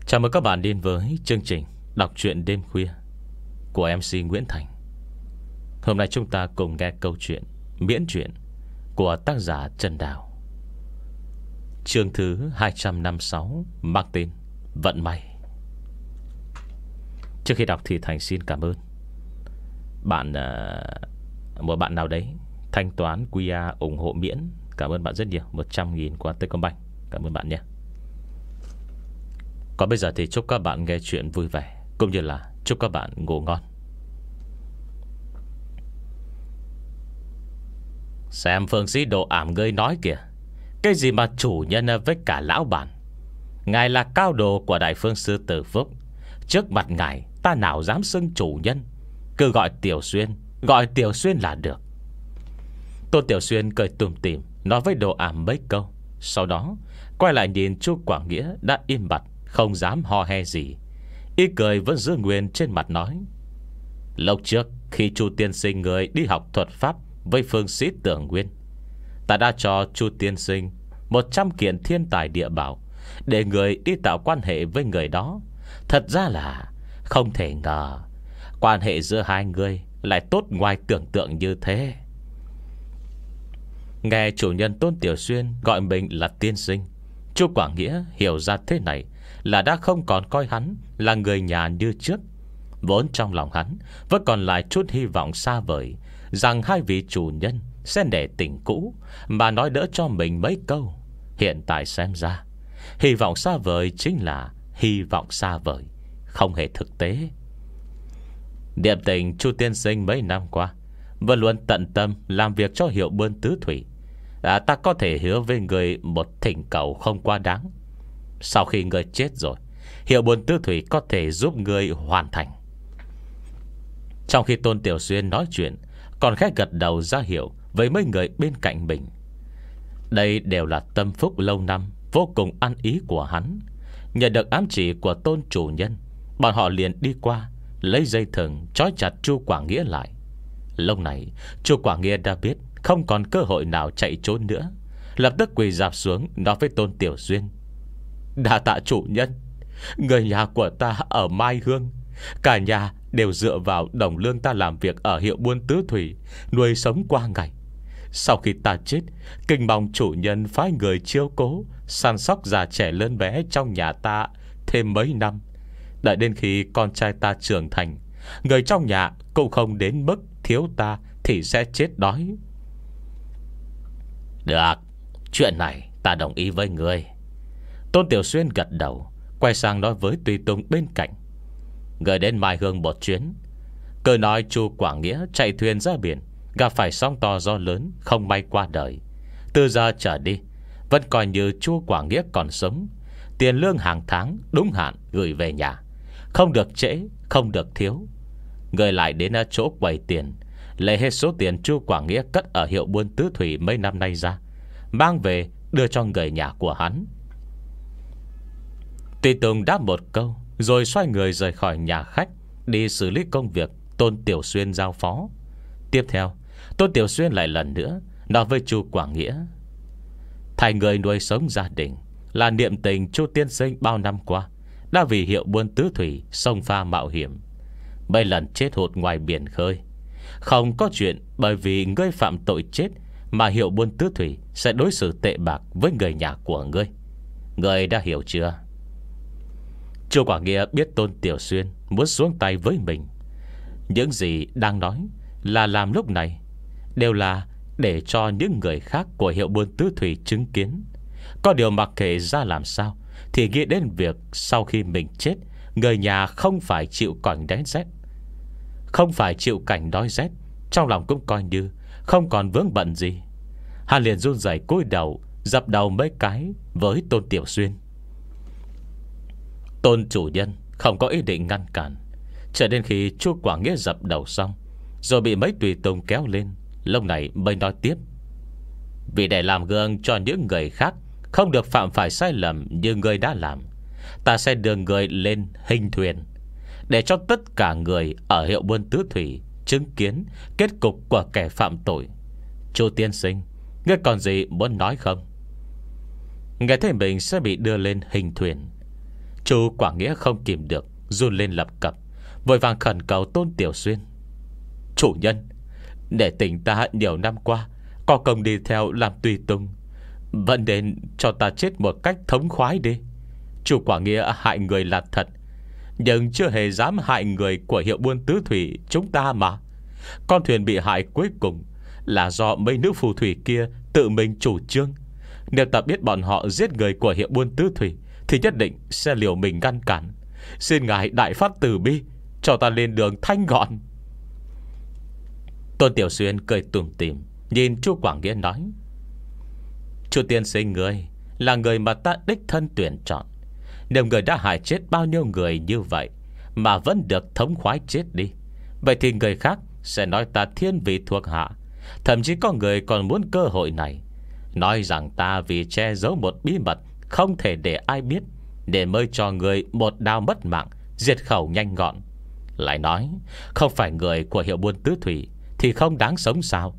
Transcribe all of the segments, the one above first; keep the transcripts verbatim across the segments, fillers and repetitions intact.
Chào mừng các bạn đến với chương trình đọc truyện đêm khuya của em xê Nguyễn Thành. Hôm nay chúng ta cùng nghe câu chuyện miễn truyện của tác giả Trần Đào, chương thứ hai trăm năm mươi sáu, mang tên Vận May. Trước khi đọc thì Thành xin cảm ơn bạn, uh, một bạn nào đấy thanh toán quy rờ ủng hộ miễn. Cảm ơn bạn rất nhiều, một trăm nghìn qua Techcombank. Cảm ơn bạn nhé. Còn bây giờ thì chúc các bạn nghe chuyện vui vẻ, cũng như là chúc các bạn ngủ ngon. Xem phương sĩ đồ ảm ngươi nói kìa, cái gì mà chủ nhân với cả lão bản. Ngài là cao đồ của Đại Phương Sư Tử Phúc, trước mặt ngài ta nào dám xưng chủ nhân. Cứ gọi Tiểu Xuyên, gọi Tiểu Xuyên là được. Tôn Tiểu Xuyên cười tủm tỉm nói với đồ ảm mấy câu, sau đó quay lại nhìn Chu Quảng Nghĩa đã im bặt, không dám ho he gì. Y cười vẫn giữ nguyên trên mặt nói: Lúc trước khi Chu tiên sinh người đi học thuật pháp với phương sĩ Tưởng Nguyên, ta đã cho Chu tiên sinh một trăm kiện thiên tài địa bảo để người đi tạo quan hệ với người đó. Thật ra là không thể ngờ quan hệ giữa hai người lại tốt ngoài tưởng tượng như thế. Nghe chủ nhân Tôn Tiểu Xuyên gọi mình là tiên sinh, Chu Quảng Nghĩa hiểu ra thế này là đã không còn coi hắn là người nhà như trước. Vốn trong lòng hắn vẫn còn lại chút hy vọng xa vời rằng hai vị chủ nhân sẽ nể tình cũ mà nói đỡ cho mình mấy câu. Hiện tại xem ra, hy vọng xa vời chính là hy vọng xa vời, không hề thực tế. Niệm tình Chu tiên sinh mấy năm qua vẫn luôn tận tâm làm việc cho Hiệu Buôn Tứ Thủy. à, Ta có thể hứa với người một thỉnh cầu không quá đáng. Sau khi người chết rồi, Hiệu Buôn Tứ Thủy có thể giúp người hoàn thành. Trong khi Tôn Tiểu Xuyên nói chuyện, còn khẽ gật đầu ra hiệu với mấy người bên cạnh mình. Đây đều là tâm phúc lâu năm vô cùng ăn ý của hắn. Nhận được ám chỉ của Tôn chủ nhân, bọn họ liền đi qua lấy dây thừng trói chặt Chu Quảng Nghĩa lại. Lúc này Chu Quảng Nghĩa đã biết không còn cơ hội nào chạy trốn nữa, lập tức quỳ rạp xuống nói với Tôn Tiểu Xuyên: Đa tạ chủ nhân. Người nhà của ta ở Mai Hương, cả nhà đều dựa vào đồng lương ta làm việc ở Hiệu Buôn Tứ Thủy nuôi sống qua ngày. Sau khi ta chết, kinh mong chủ nhân phái người chiếu cố săn sóc già trẻ lớn bé trong nhà ta thêm mấy năm. Đợi đến khi con trai ta trưởng thành, người trong nhà cũng không đến mức thiếu ta thì sẽ chết đói. Được, chuyện này ta đồng ý với người. Tôn Tiểu Xuyên gật đầu, quay sang nói với Tùy Tùng bên cạnh: Người đến Mai Hương một chuyến. Cứ nói Chu Quảng Nghĩa chạy thuyền ra biển, gặp phải sóng to gió lớn, không may qua đời. Từ giờ trở đi, vẫn coi như Chu Quảng Nghĩa còn sống. Tiền lương hàng tháng đúng hạn gửi về nhà, không được trễ, không được thiếu. Người lại đến chỗ quầy tiền, lấy hết số tiền Chu Quảng Nghĩa cất ở Hiệu Buôn Tứ Thủy mấy năm nay ra, mang về đưa cho người nhà của hắn. Tùy Tùng đáp một câu, rồi xoay người rời khỏi nhà khách, đi xử lý công việc Tôn Tiểu Xuyên giao phó. Tiếp theo, Tôn Tiểu Xuyên lại lần nữa nói với Chu Quảng Nghĩa: Thay người nuôi sống gia đình là niệm tình Chu tiên sinh bao năm qua đã vì Hiệu Buôn Tứ Thủy sông pha mạo hiểm, mấy lần chết hụt ngoài biển khơi. Không có chuyện bởi vì ngươi phạm tội chết mà Hiệu Buôn Tứ Thủy sẽ đối xử tệ bạc với người nhà của ngươi. Ngươi đã hiểu chưa? Chu Quảng Nghĩa biết Tôn Tiểu Xuyên muốn xuống tay với mình. Những gì đang nói là làm lúc này đều là để cho những người khác của Hiệu Buôn Tứ Thủy chứng kiến. Có điều mặc kệ ra làm sao thì nghĩ đến việc sau khi mình chết, người nhà không phải chịu cảnh đói rét, không phải chịu cảnh đói rét, trong lòng cũng coi như không còn vướng bận gì. Hắn liền run rẩy cúi đầu, dập đầu mấy cái với Tôn Tiểu Xuyên. Tôn chủ nhân không có ý định ngăn cản, cho đến khi Chu Quảng Nghĩa dập đầu xong, rồi bị mấy tùy tùng kéo lên, lúc này mới nói tiếp: Vì để làm gương cho những người khác không được phạm phải sai lầm như người đã làm, ta sẽ đưa người lên hình thuyền, để cho tất cả người ở Hiệu Buôn Tứ Thủy chứng kiến kết cục của kẻ phạm tội. Chu tiên sinh, ngươi còn gì muốn nói không? Nghe thấy mình sẽ bị đưa lên hình thuyền, Chu Quảng Nghĩa không kìm được, run lên lập cập, vội vàng khẩn cầu Tôn Tiểu Xuyên: Chủ nhân, để tỉnh ta nhiều năm qua có công đi theo làm tùy tùng, vẫn nên cho ta chết một cách thống khoái đi. Chu Quảng Nghĩa hại người là thật, nhưng chưa hề dám hại người của hiệu buôn tứ thủy chúng ta mà. Con thuyền bị hại cuối cùng là do mấy nữ phù thủy kia tự mình chủ trương. Nếu ta biết bọn họ giết người của hiệu buôn tứ thủy thì nhất định sẽ liều mình ngăn cản. Xin ngài đại phát từ bi, cho ta lên đường thanh gọn. Tôn Tiểu Xuyên cười tủm tỉm nhìn Chu Quảng Nghĩa nói: Chu tiên sinh người là người mà ta đích thân tuyển chọn. Nếu người đã hại chết bao nhiêu người như vậy mà vẫn được thống khoái chết đi, vậy thì người khác sẽ nói ta thiên vị thuộc hạ. Thậm chí có người còn muốn cơ hội này, nói rằng ta vì che giấu một bí mật không thể để ai biết, để mới cho người một đao mất mạng, diệt khẩu nhanh gọn. Lại nói không phải người của hiệu buôn tứ thủy thì không đáng sống sao?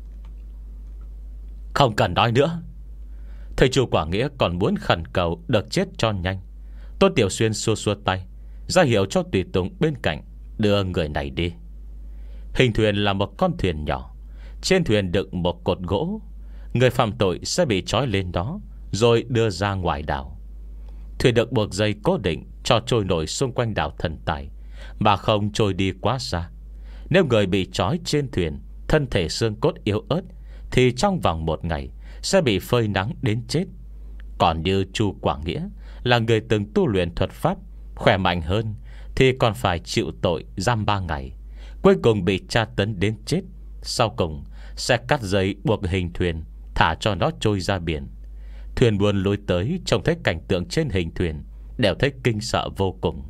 Không cần nói nữa. Thầy Chu Quảng Nghĩa còn muốn khẩn cầu được chết cho nhanh. Tôn Tiểu Xuyên xua xua tay, ra hiệu cho tùy tùng bên cạnh đưa người này đi. Hình thuyền là một con thuyền nhỏ, trên thuyền đựng một cột gỗ. Người phạm tội sẽ bị trói lên đó rồi đưa ra ngoài đảo. Thuyền được buộc dây cố định cho trôi nổi xung quanh đảo Thần Tài, mà không trôi đi quá xa. Nếu người bị trói trên thuyền, thân thể xương cốt yếu ớt, thì trong vòng một ngày sẽ bị phơi nắng đến chết. Còn như Chu Quảng Nghĩa là người từng tu luyện thuật pháp, khỏe mạnh hơn, thì còn phải chịu tội giam ba ngày, cuối cùng bị tra tấn đến chết. Sau cùng sẽ cắt dây buộc hình thuyền, thả cho nó trôi ra biển. Thuyền buôn lối tới trông thấy cảnh tượng trên hình thuyền đều thấy kinh sợ vô cùng.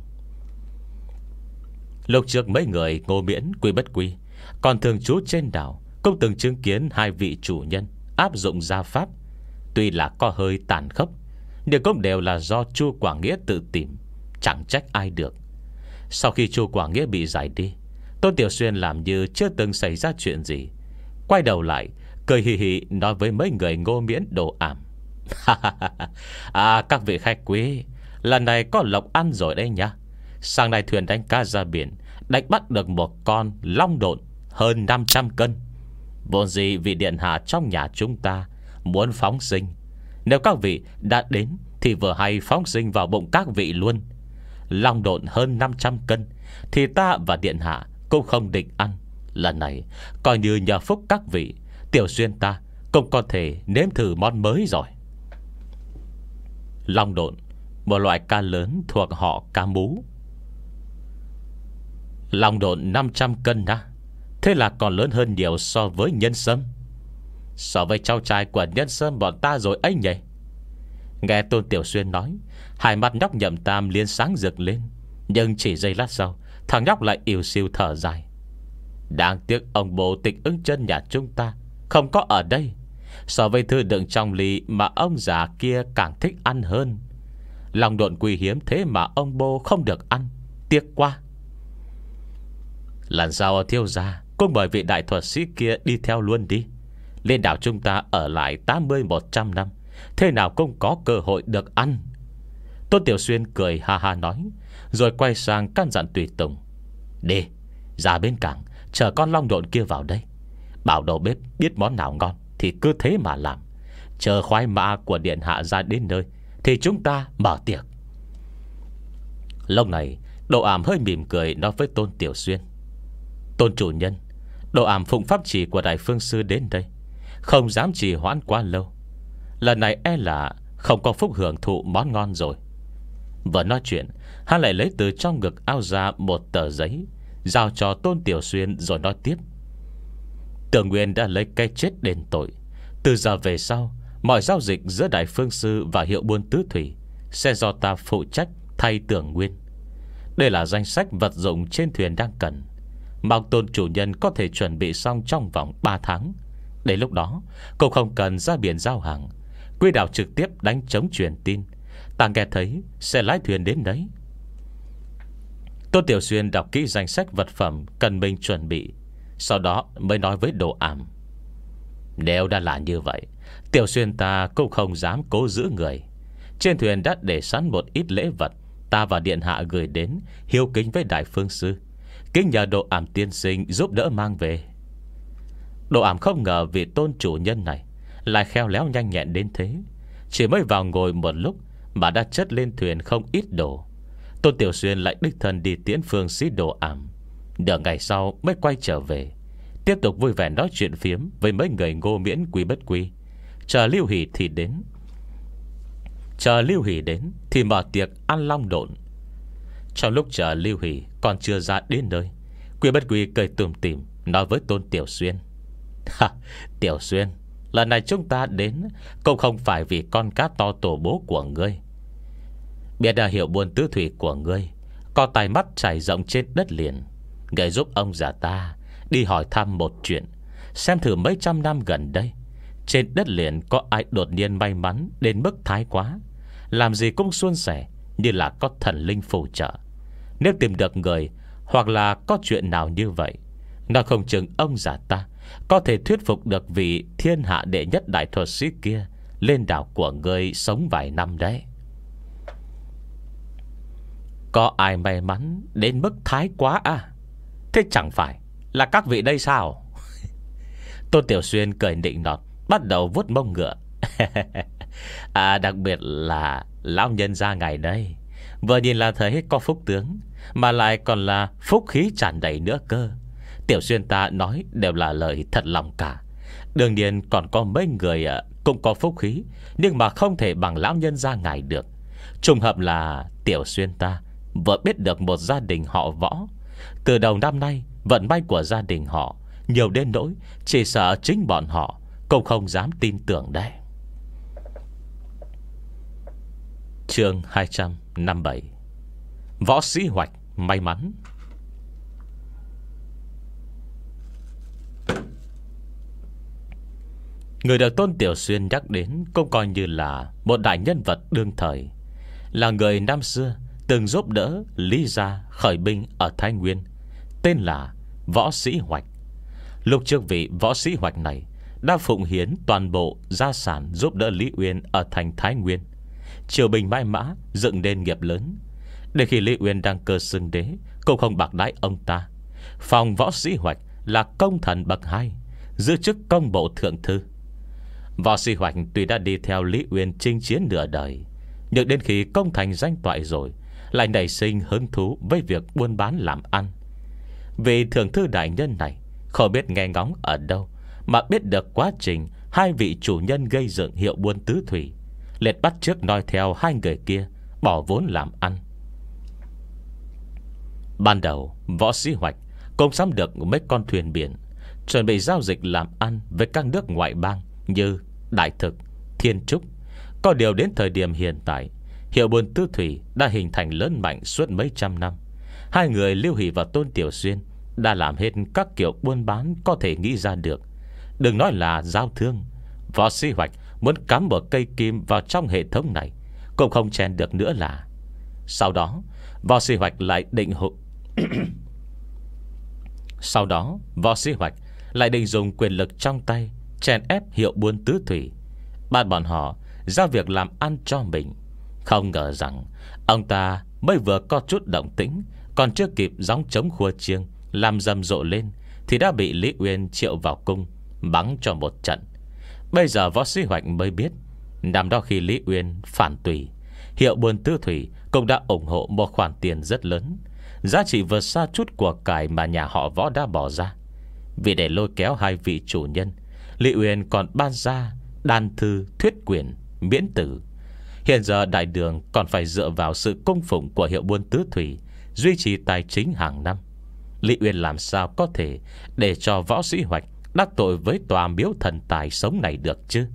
Lúc trước mấy người Ngô Miễn, Quy Bất Quy còn thường trú trên đảo cũng từng chứng kiến hai vị chủ nhân áp dụng gia pháp. Tuy là có hơi tàn khốc, nhưng cũng đều là do Chu Quảng Nghĩa tự tìm, chẳng trách ai được. Sau khi Chu Quảng Nghĩa bị giải đi, Tôn Tiểu Xuyên làm như chưa từng xảy ra chuyện gì, quay đầu lại cười hì hì nói với mấy người Ngô Miễn, Đồ Ảm: À, các vị khách quý, lần này có lộc ăn rồi đây nhá. Sáng nay thuyền đánh cá ra biển, đánh bắt được một con long độn hơn năm trăm cân. Vốn gì vị điện hạ trong nhà chúng ta muốn phóng sinh, nếu các vị đã đến thì vừa hay phóng sinh vào bụng các vị luôn. Long độn hơn năm trăm cân thì ta và điện hạ cũng không định ăn. Lần này coi như nhờ phúc các vị, Tiểu Xuyên ta cũng có thể nếm thử món mới rồi. Long độn, một loại cá lớn thuộc họ cá mú. Long độn năm trăm cân á? Thế là còn lớn hơn nhiều so với nhân sâm, so với cháu trai của nhân sâm bọn ta rồi ấy nhỉ. Nghe Tôn Tiểu Xuyên nói, hai mắt nhóc Nhậm Tam liền sáng rực lên. Nhưng chỉ giây lát sau, thằng nhóc lại ỉu xìu thở dài: Đáng tiếc ông bố Tịch Ứng Chân nhà chúng ta không có ở đây. So với thư đựng trong ly mà ông già kia càng thích ăn hơn. Long độn quý hiếm thế mà ông bố không được ăn, tiếc quá. Lần sau thiếu gia cũng mời vị đại thuật sĩ kia đi theo luôn đi. Lên đảo chúng ta ở lại tám mươi một trăm năm, thế nào cũng có cơ hội được ăn. Tôn Tiểu Xuyên cười ha ha nói, rồi quay sang căn dặn tùy tùng: Đi, ra bên cảng chờ con long độn kia vào đây. Bảo đầu bếp biết món nào ngon thì cứ thế mà làm. Chờ khoái mã của điện hạ ra đến nơi thì chúng ta mở tiệc. Lúc này Đồ Ảm hơi mỉm cười nói với Tôn Tiểu Xuyên: Tôn chủ nhân, Đồ Ảm phụng pháp chỉ của Đại Phương Sư đến đây, không dám trì hoãn quá lâu. Lần này e là không có phúc hưởng thụ món ngon rồi. Vừa nói chuyện, hắn lại lấy từ trong ngực áo ra một tờ giấy, giao cho Tôn Tiểu Xuyên rồi nói tiếp: Tưởng Nguyên đã lấy cái chết đền tội. Từ giờ về sau, mọi giao dịch giữa Đại Phương Sư và hiệu buôn tứ thủy sẽ do ta phụ trách thay Tưởng Nguyên. Đây là danh sách vật dụng trên thuyền đang cần, mong Tôn chủ nhân có thể chuẩn bị xong trong vòng ba tháng. Đến lúc đó cũng không cần ra biển giao hàng, quy đảo trực tiếp đánh chống truyền tin. Ta nghe thấy sẽ lái thuyền đến đấy. Tôn Tiểu Xuyên đọc kỹ danh sách vật phẩm cần mình chuẩn bị, sau đó mới nói với Đồ Ảm: Nếu đã là như vậy, Tiểu Xuyên ta cũng không dám cố giữ người. Trên thuyền đã để sẵn một ít lễ vật ta và điện hạ gửi đến hiếu kính với đại phương sư, kính nhờ Độ Ảm tiên sinh giúp đỡ mang về. Độ Ảm không ngờ vị tôn chủ nhân này lại khéo léo nhanh nhẹn đến thế. Chỉ mới vào ngồi một lúc mà đã chất lên thuyền không ít đồ. Tôn Tiểu Xuyên lại đích thân đi tiễn phương sĩ Độ Ảm. Nửa ngày sau mới quay trở về, tiếp tục vui vẻ nói chuyện phiếm với mấy người Ngô Miễn Quý Bất Quý. Chờ Lưu Hỷ thì đến Chờ Lưu Hỷ đến thì mở tiệc ăn long độn. Trong lúc chờ Lưu Hỷ còn chưa ra đến nơi, Quý Bất Quý cười tủm tỉm nói với Tôn Tiểu Xuyên: Ha, Tiểu Xuyên, lần này chúng ta đến cũng không phải vì con cá to tổ bố của ngươi. Biết đã hiểu buôn tứ thủy của ngươi có tài mắt trải rộng trên đất liền. Ngươi giúp ông già ta đi hỏi thăm một chuyện, xem thử mấy trăm năm gần đây trên đất liền có ai đột nhiên may mắn đến mức thái quá, làm gì cũng suôn sẻ, như là có thần linh phù trợ. Nếu tìm được người, hoặc là có chuyện nào như vậy, nó không chừng ông già ta có thể thuyết phục được vị thiên hạ đệ nhất đại thuật sĩ kia lên đảo của ngươi sống vài năm đấy. Có ai may mắn đến mức thái quá à? Thế chẳng phải là các vị đây sao? Tôn Tiểu Xuyên cười nịnh nọt, bắt đầu vuốt mông ngựa. À, đặc biệt là lão nhân gia ngài đây, vừa nhìn là thấy có phúc tướng, mà lại còn là phúc khí tràn đầy nữa cơ. Tiểu Xuyên ta nói đều là lời thật lòng cả. Đương nhiên còn có mấy người cũng có phúc khí, nhưng mà không thể bằng lão nhân gia ngài được. Trùng hợp là Tiểu Xuyên ta vừa biết được một gia đình họ Võ. Từ đầu năm nay, vận may của gia đình họ nhiều đến nỗi chỉ sợ chính bọn họ cũng không dám tin tưởng đấy. Chương hai trăm năm mươi bảy. Võ sĩ Hoạch may mắn. Người được Tôn Tiểu Xuyên nhắc đến cũng coi như là một đại nhân vật đương thời, là người năm xưa từng giúp đỡ Lý gia khởi binh ở Thái Nguyên, tên là Võ Sĩ Hoạch. Lúc trước vị Võ Sĩ Hoạch này đã phụng hiến toàn bộ gia sản giúp đỡ Lý Uyên ở thành Thái Nguyên, triều bình mãi mã, dựng nên nghiệp lớn. Đến khi Lý Uyên đang cơ xưng đế, cũng không bạc đãi ông ta. Phòng Võ Sĩ Hoạch là công thần bậc hai, giữ chức công bộ thượng thư. Võ Sĩ Hoạch tuy đã đi theo Lý Uyên chinh chiến nửa đời, nhưng đến khi công thành danh toại rồi, lại nảy sinh hứng thú với việc buôn bán làm ăn. Vị thượng thư đại nhân này không biết nghe ngóng ở đâu mà biết được quá trình hai vị chủ nhân gây dựng hiệu buôn tứ thủy, liệt bắt chước nói theo hai người kia bỏ vốn làm ăn. Ban đầu Võ Sĩ Hoạch cũng sắm được mấy con thuyền biển, chuẩn bị giao dịch làm ăn với các nước ngoại bang như Đại Thực, Thiên Trúc. Có điều đến thời điểm hiện tại, hiệu buôn tứ thủy đã hình thành lớn mạnh suốt mấy trăm năm. Hai người Lưu Hỷ và Tôn Tiểu Xuyên đã làm hết các kiểu buôn bán có thể nghĩ ra được. Đừng nói là giao thương, Võ Sĩ Hoạch muốn cắm một cây kim vào trong hệ thống này cũng không chen được nữa là. Sau đó Võ Sĩ Hoạch lại định hộ Sau đó Võ Sĩ Hoạch lại định dùng quyền lực trong tay chèn ép hiệu buôn tứ thủy, bắt bọn họ giao việc làm ăn cho mình. Không ngờ rằng ông ta mới vừa có chút động tĩnh, còn chưa kịp gióng trống khua chiêng làm rầm rộ lên, thì đã bị Lý Uyên triệu vào cung bắn cho một trận. Bây giờ Võ Sĩ Hoạch mới biết, năm đó khi Lý Uyên phản tùy, hiệu buôn tứ thủy cũng đã ủng hộ một khoản tiền rất lớn, giá trị vượt xa chút của cải mà nhà họ Võ đã bỏ ra. Vì để lôi kéo hai vị chủ nhân, Lý Uyên còn ban ra đan thư thuyết quyền miễn tử. Hiện giờ đại đường còn phải dựa vào sự cung phụng của hiệu buôn tứ thủy duy trì tài chính hàng năm. Lý Uyên làm sao có thể để cho Võ Sĩ Hoạch đắc tội với tòa miếu thần tài sống này được chứ?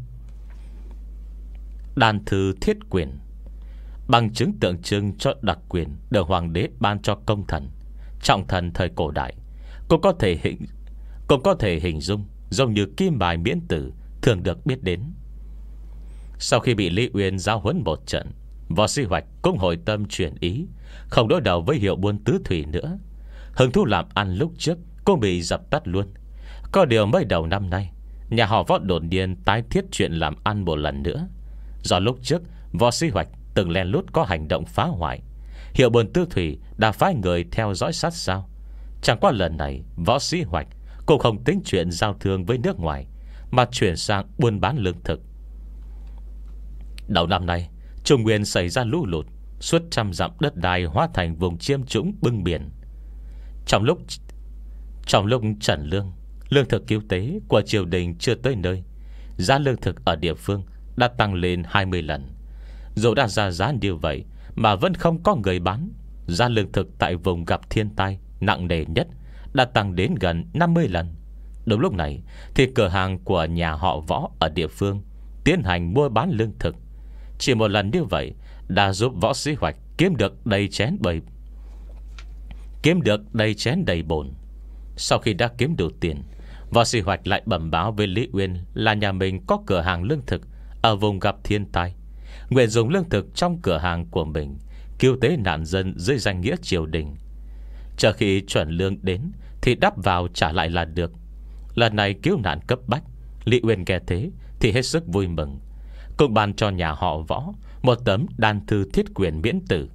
Đan thư thiết quyền, bằng chứng tượng trưng cho đặc quyền được hoàng đế ban cho công thần, trọng thần thời cổ đại, cũng có thể hình cũng có thể hình dung giống như kim bài miễn tử thường được biết đến. Sau khi bị Lý Uyên giáo huấn một trận, Võ Sĩ Hoạch cũng hồi tâm chuyển ý, không đối đầu với hiệu buôn tứ thủy nữa. Hứng thú làm ăn lúc trước cũng bị dập tắt luôn. Có điều mới đầu năm nay, nhà họ Võ đột nhiên tái thiết chuyện làm ăn một lần nữa. Do lúc trước Võ Sĩ Hoạch từng len lút có hành động phá hoại, Hiệu Buồn Tư Thủy đã phái người theo dõi sát sao. Chẳng qua lần này Võ Sĩ Hoạch cũng không tính chuyện giao thương với nước ngoài, mà chuyển sang buôn bán lương thực. Đầu năm nay Trung Nguyên xảy ra lũ lụt, suốt trăm dặm đất đai hóa thành vùng chiêm trũng bưng biển. Trong lúc Trong lúc trần lương, lương thực cứu tế của triều đình chưa tới nơi, giá lương thực ở địa phương đã tăng lên hai mươi lần. Dù đã ra giá như vậy mà vẫn không có người bán. Giá lương thực tại vùng gặp thiên tai nặng nề nhất đã tăng đến gần năm mươi lần. Đúng lúc này thì cửa hàng của nhà họ Võ ở địa phương tiến hành mua bán lương thực. Chỉ một lần như vậy đã giúp Võ Sĩ Hoạch kiếm được đầy chén bầy Kiếm được đầy chén đầy bồn. Sau khi đã kiếm đủ tiền, Võ Sĩ Hoạch lại bẩm báo với Lý Uyên là nhà mình có cửa hàng lương thực ở vùng gặp thiên tai, nguyện dùng lương thực trong cửa hàng của mình cứu tế nạn dân dưới danh nghĩa triều đình. Chờ khi chuẩn lương đến thì đắp vào trả lại là được. Lần này cứu nạn cấp bách, Lý Uyên nghe thế thì hết sức vui mừng, cũng ban cho nhà họ Võ một tấm đan thư thiết quyền miễn tử.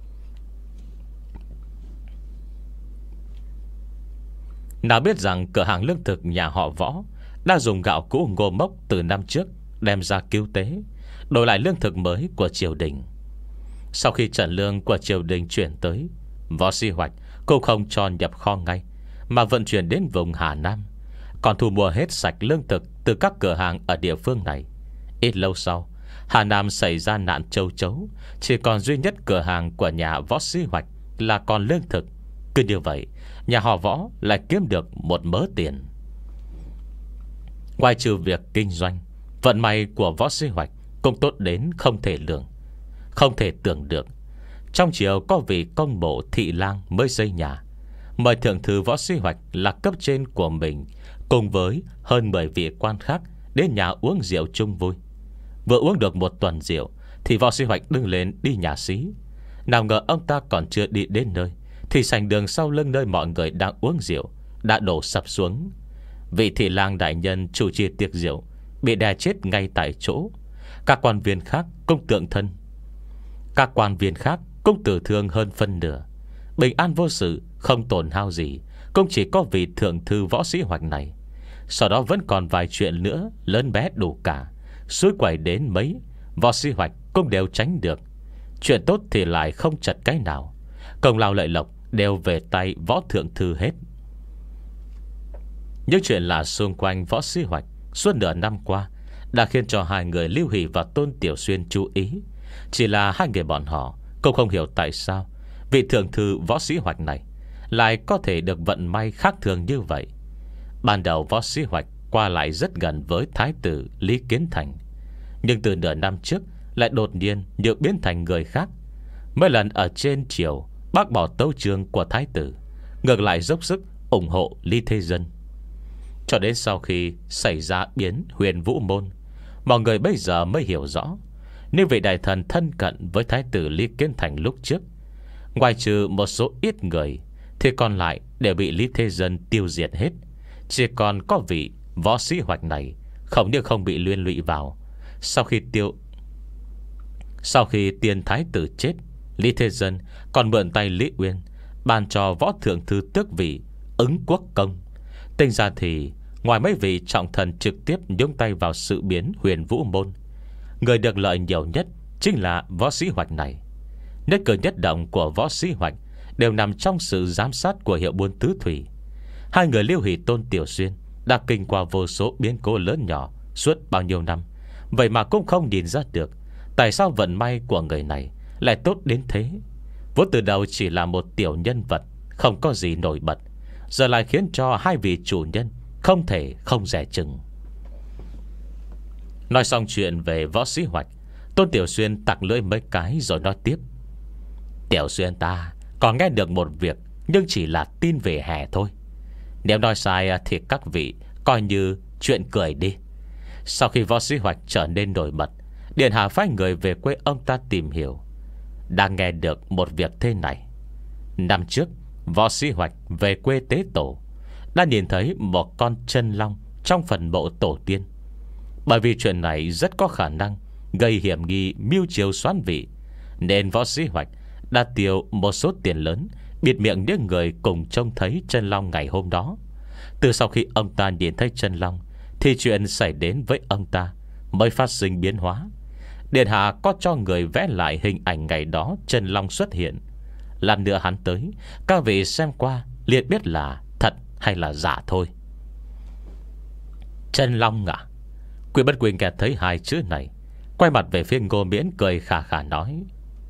Nào biết rằng cửa hàng lương thực nhà họ Võ đã dùng gạo cũ ngô mốc từ năm trước đem ra cứu tế, đổi lại lương thực mới của triều đình. Sau khi trần lương của triều đình chuyển tới, Võ Sĩ Hoạch cũng không cho nhập kho ngay, mà vận chuyển đến vùng Hà Nam, còn thu mua hết sạch lương thực từ các cửa hàng ở địa phương này. Ít lâu sau, Hà Nam xảy ra nạn châu chấu, chỉ còn duy nhất cửa hàng của nhà Võ Sĩ Hoạch là còn lương thực. Cứ như vậy, nhà họ Võ lại kiếm được một mớ tiền. Ngoài trừ việc kinh doanh, vận may của Võ Sĩ Hoạch cũng tốt đến không thể lường, không thể tưởng được. Trong triều có vị công bộ thị lang mới xây nhà, mời thượng thư Võ Sĩ Hoạch là cấp trên của mình cùng với hơn mười vị quan khác đến nhà uống rượu chung vui. Vừa uống được một tuần rượu thì Võ Sĩ Hoạch đứng lên đi nhà xí. Nào ngờ ông ta còn chưa đi đến nơi thì sảnh đường sau lưng nơi mọi người đang uống rượu đã đổ sập xuống. Vị thị lang đại nhân chủ trì tiệc rượu bị đè chết ngay tại chỗ. Các quan viên khác cũng tượng thân Các quan viên khác cũng tử thương hơn phân nửa. Bình an vô sự, không tổn hao gì, cũng chỉ có vị thượng thư Võ Sĩ Hoạch này. Sau đó vẫn còn vài chuyện nữa lớn bé đủ cả. Suối quẩy đến mấy, Võ Sĩ Hoạch cũng đều tránh được. Chuyện tốt thì lại không chật cái nào. Công lao lợi lộc đều về tay Võ Thượng Thư hết. Những chuyện là xung quanh Võ Sĩ Hoạch suốt nửa năm qua đã khiến cho hai người Lưu Hỷ và Tôn Tiểu Xuyên chú ý. Chỉ là hai người bọn họ cũng không hiểu tại sao vị thượng thư Võ Sĩ Hoạch này lại có thể được vận may khác thường như vậy. Ban đầu Võ Sĩ Hoạch qua lại rất gần với thái tử Lý Kiến Thành, nhưng từ nửa năm trước lại đột nhiên nhượng biến thành người khác. Mấy lần ở trên triều bác bỏ tấu chương của thái tử, ngược lại dốc sức ủng hộ Lý Thế Dân. Cho đến sau khi xảy ra biến Huyền Vũ Môn, mọi người bây giờ mới hiểu rõ, nếu vị đại thần thân cận với thái tử Lý Kiến Thành lúc trước, ngoài trừ một số ít người thì còn lại đều bị Lý Thế Dân tiêu diệt hết. Chỉ còn có vị Võ Sĩ Hoạch này không như không bị liên lụy vào. Sau khi tiêu Sau khi tiên thái tử chết, Lý Thế Dân còn mượn tay Lý Uyên ban cho Võ Thượng Thư tước vị Ứng Quốc Công. Tính ra thì ngoài mấy vị trọng thần trực tiếp nhúng tay vào sự biến Huyền Vũ Môn, người được lợi nhiều nhất chính là Võ Sĩ Hoạch này. Nhất cử nhất động của Võ Sĩ Hoạch đều nằm trong sự giám sát của Hiệu Buôn Tứ Thủy. Hai người Lưu Hỷ Tôn Tiểu Xuyên đã kinh qua vô số biến cố lớn nhỏ suốt bao nhiêu năm, vậy mà cũng không nhìn ra được tại sao vận may của người này lại tốt đến thế. Vốn từ đầu chỉ là một tiểu nhân vật không có gì nổi bật, giờ lại khiến cho hai vị chủ nhân không thể không dè chừng. Nói xong chuyện về Võ Sĩ Hoạch, Tôn Tiểu Xuyên tặc lưỡi mấy cái rồi nói tiếp: Tiểu Xuyên ta còn nghe được một việc, nhưng chỉ là tin về hè thôi. Nếu nói sai thì các vị coi như chuyện cười đi. Sau khi Võ Sĩ Hoạch trở nên nổi bật, điện hạ phái người về quê ông ta tìm hiểu. Đang nghe được một việc thế này. Năm trước Võ Sĩ Hoạch về quê tế tổ, đã nhìn thấy một con chân long trong phần mộ tổ tiên. Bởi vì chuyện này rất có khả năng gây hiểm nghi mưu triều soán vị, nên Võ Sĩ Hoạch đã tiêu một số tiền lớn bịt miệng những người cùng trông thấy chân long ngày hôm đó. Từ sau khi ông ta nhìn thấy chân long thì chuyện xảy đến với ông ta mới phát sinh biến hóa. Điện hạ có cho người vẽ lại hình ảnh ngày đó chân long xuất hiện. Lần nữa hắn tới, các vị xem qua liền biết là thật hay là giả thôi. Chân long à? Quy Bất Quy nghe thấy hai chữ này, quay mặt về phía Ngô Miễn cười khà khà nói: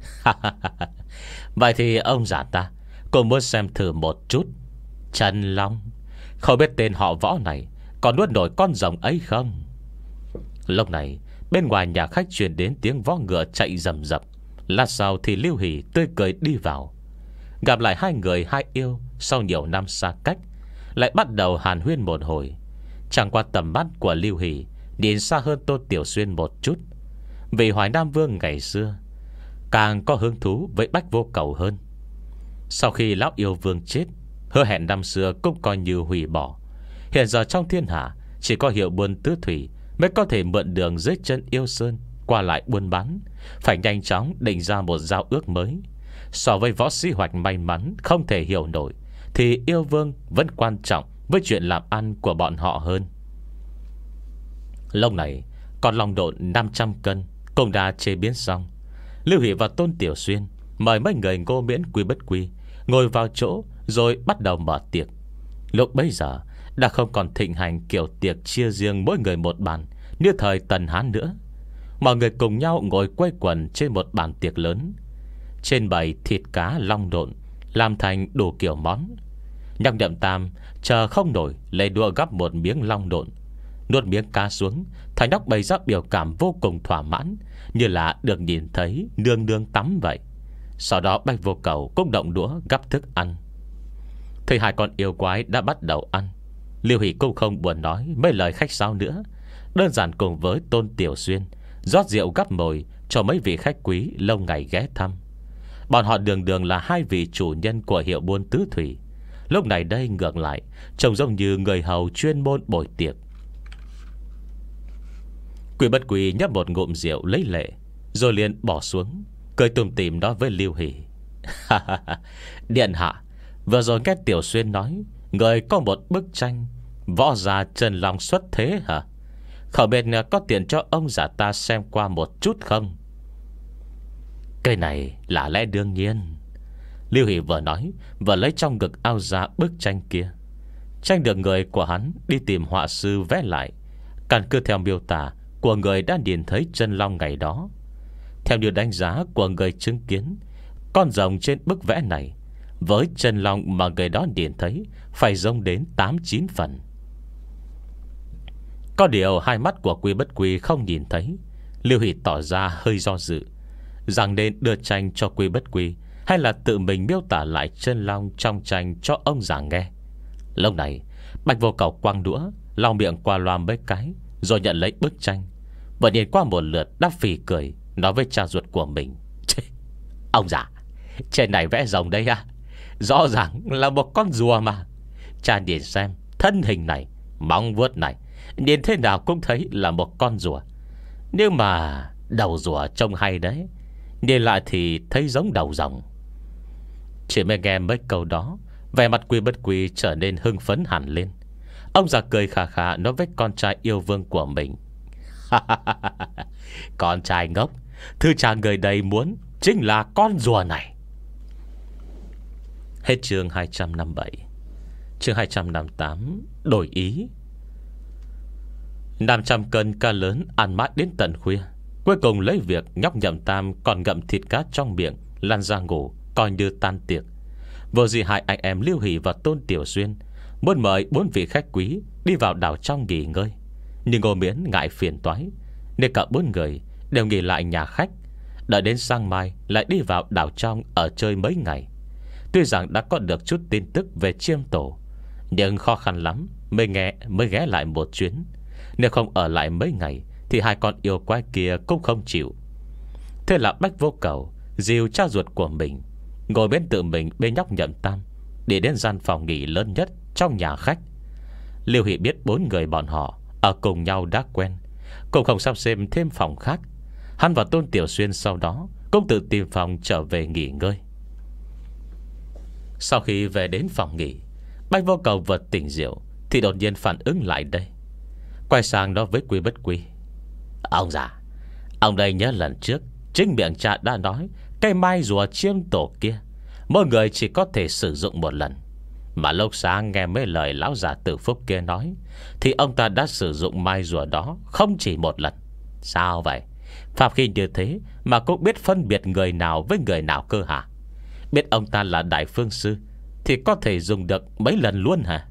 vậy thì ông già ta cũng muốn xem thử một chút. Chân long, không biết tên họ Võ này còn nuốt nổi con rồng ấy không? Lúc này bên ngoài nhà khách truyền đến tiếng vó ngựa chạy rầm rập. Lát sau thì Lưu Hỷ tươi cười đi vào. Gặp lại hai người hai yêu sau nhiều năm xa cách, lại bắt đầu hàn huyên một hồi. Chẳng qua tầm mắt của Lưu Hỷ nhìn xa hơn Tô Tiểu Xuyên một chút. Vì Hoài Nam Vương ngày xưa càng có hứng thú với Bách Vô Cầu hơn. Sau khi lão yêu vương chết, hứa hẹn năm xưa cũng coi như hủy bỏ. Hiện giờ trong thiên hạ chỉ có Hiệu Buôn Tứ Thủy mới có thể mượn đường dưới chân Yêu Sơn qua lại buôn bán. Phải nhanh chóng định ra một giao ước mới. So với võ sĩ Hoạch may mắn không thể hiểu nổi, thì yêu vương vẫn quan trọng với chuyện làm ăn của bọn họ hơn. Lúc này còn lòng độn năm trăm cân cũng đã chế biến xong. Lưu Hỷ và Tôn Tiểu Xuyên mời mấy người Ngô Miễn Quy Bất Quy ngồi vào chỗ rồi bắt đầu mở tiệc. Lúc bấy giờ đã không còn thịnh hành kiểu tiệc chia riêng mỗi người một bàn như thời Tần Hán nữa. Mọi người cùng nhau ngồi quây quần trên một bàn tiệc lớn. Trên bày thịt cá long độn làm thành đủ kiểu món. Nhạc Nhậm Tam chờ không nổi lấy đũa gắp một miếng long độn, nuốt miếng cá xuống. Thành Đốc bày ra biểu cảm vô cùng thỏa mãn, như là được nhìn thấy nương nương tắm vậy. Sau đó Bách Vô Cầu cũng động đũa gắp thức ăn. Thấy hai con yêu quái đã bắt đầu ăn, Lưu Hỷ cũng không buồn nói mấy lời khách sáo nữa. Đơn giản cùng với Tôn Tiểu Xuyên rót rượu gắp mồi cho mấy vị khách quý lâu ngày ghé thăm. Bọn họ đường đường là hai vị chủ nhân của Hiệu Buôn Tứ Thủy, lúc này đây ngược lại trông giống như người hầu chuyên môn bồi tiệc. Quy Bất Quy nhấp một ngụm rượu lấy lệ, rồi liền bỏ xuống, cười tủm tỉm nói với Lưu Hỷ: Điện hạ, vừa rồi nghe Tiểu Xuyên nói người có một bức tranh võ gia chân long xuất thế hả? Không biết có tiền cho ông giả ta xem qua một chút không? Cái này là lẽ đương nhiên. Lưu Hỷ vừa nói vừa lấy trong ngực ao ra bức tranh kia. Tranh được người của hắn đi tìm họa sư vẽ lại, căn cứ theo miêu tả của người đã nhìn thấy chân long ngày đó. Theo như đánh giá của người chứng kiến, con rồng trên bức vẽ này với chân long mà người đó nhìn thấy phải giống đến tám chín phần. Có điều hai mắt của Quy Bất Quy không nhìn thấy. Lưu Hỷ tỏ ra hơi do dự, rằng nên đưa tranh cho Quy Bất Quy hay là tự mình miêu tả lại chân long trong tranh cho ông già nghe. Lúc này Bạch Vô Cầu quăng đũa, lau miệng qua loa mấy cái, rồi nhận lấy bức tranh. Vừa nhìn qua một lượt đáp phì cười, nói với cha ruột của mình: Ông già, trên này vẽ rồng đây à? Rõ ràng là một con rùa mà. Cha nhìn xem, thân hình này, móng vuốt này, nhìn thế nào cũng thấy là một con rùa. Nhưng mà đầu rùa trông hay đấy, nhìn lại thì thấy giống đầu rồng. Chỉ mới nghe mấy câu đó, vẻ mặt Quy Bất Quy trở nên hưng phấn hẳn lên. Ông già cười khà khà nói với con trai yêu vương của mình: Con trai ngốc, thư cha người đây muốn chính là con rùa này. Hết chương hai trăm năm mươi bảy. Chương hai trăm năm mươi tám. Đổi ý. năm trăm cân cá lớn ăn mãi đến tận khuya, cuối cùng lấy việc nhóc Nhậm Tam còn ngậm thịt cá trong miệng lăn ra ngủ, coi như tan tiệc. Vô gì hai anh em Lưu Hỷ và Tôn Tiểu Xuyên muốn mời bốn vị khách quý đi vào đảo trong nghỉ ngơi, nhưng Ngô Miễn ngại phiền toái nên cả bốn người đều nghỉ lại nhà khách, đợi đến sáng mai lại đi vào đảo trong ở chơi mấy ngày. Tuy rằng đã có được chút tin tức về Chiêm Tổ, nhưng khó khăn lắm mới nghe mới ghé lại một chuyến. Nếu không ở lại mấy ngày thì hai con yêu quái kia cũng không chịu. Thế là Bách Vô Cầu dìu cha ruột của mình ngồi bên tự mình bên nhóc Nhậm Tam đi đến gian phòng nghỉ lớn nhất trong nhà khách. Lưu Hỷ biết bốn người bọn họ ở cùng nhau đã quen, cũng không sắp xem thêm phòng khác. Hắn và Tôn Tiểu Xuyên sau đó cũng tự tìm phòng trở về nghỉ ngơi. Sau khi về đến phòng nghỉ, Bách Vô Cầu vừa tỉnh rượu thì đột nhiên phản ứng lại đây. Quay sang nói với Quy Bất Quy: Ông già, ông đây nhớ lần trước chính miệng cha đã nói cây mai rùa chiêm tổ kia mỗi người chỉ có thể sử dụng một lần. Mà lúc sáng nghe mấy lời lão già Tử Phúc kia nói thì ông ta đã sử dụng mai rùa đó không chỉ một lần. Sao vậy? Pháp khí như thế mà cũng biết phân biệt người nào với người nào cơ hả? Biết ông ta là đại phương sư thì có thể dùng được mấy lần luôn hả?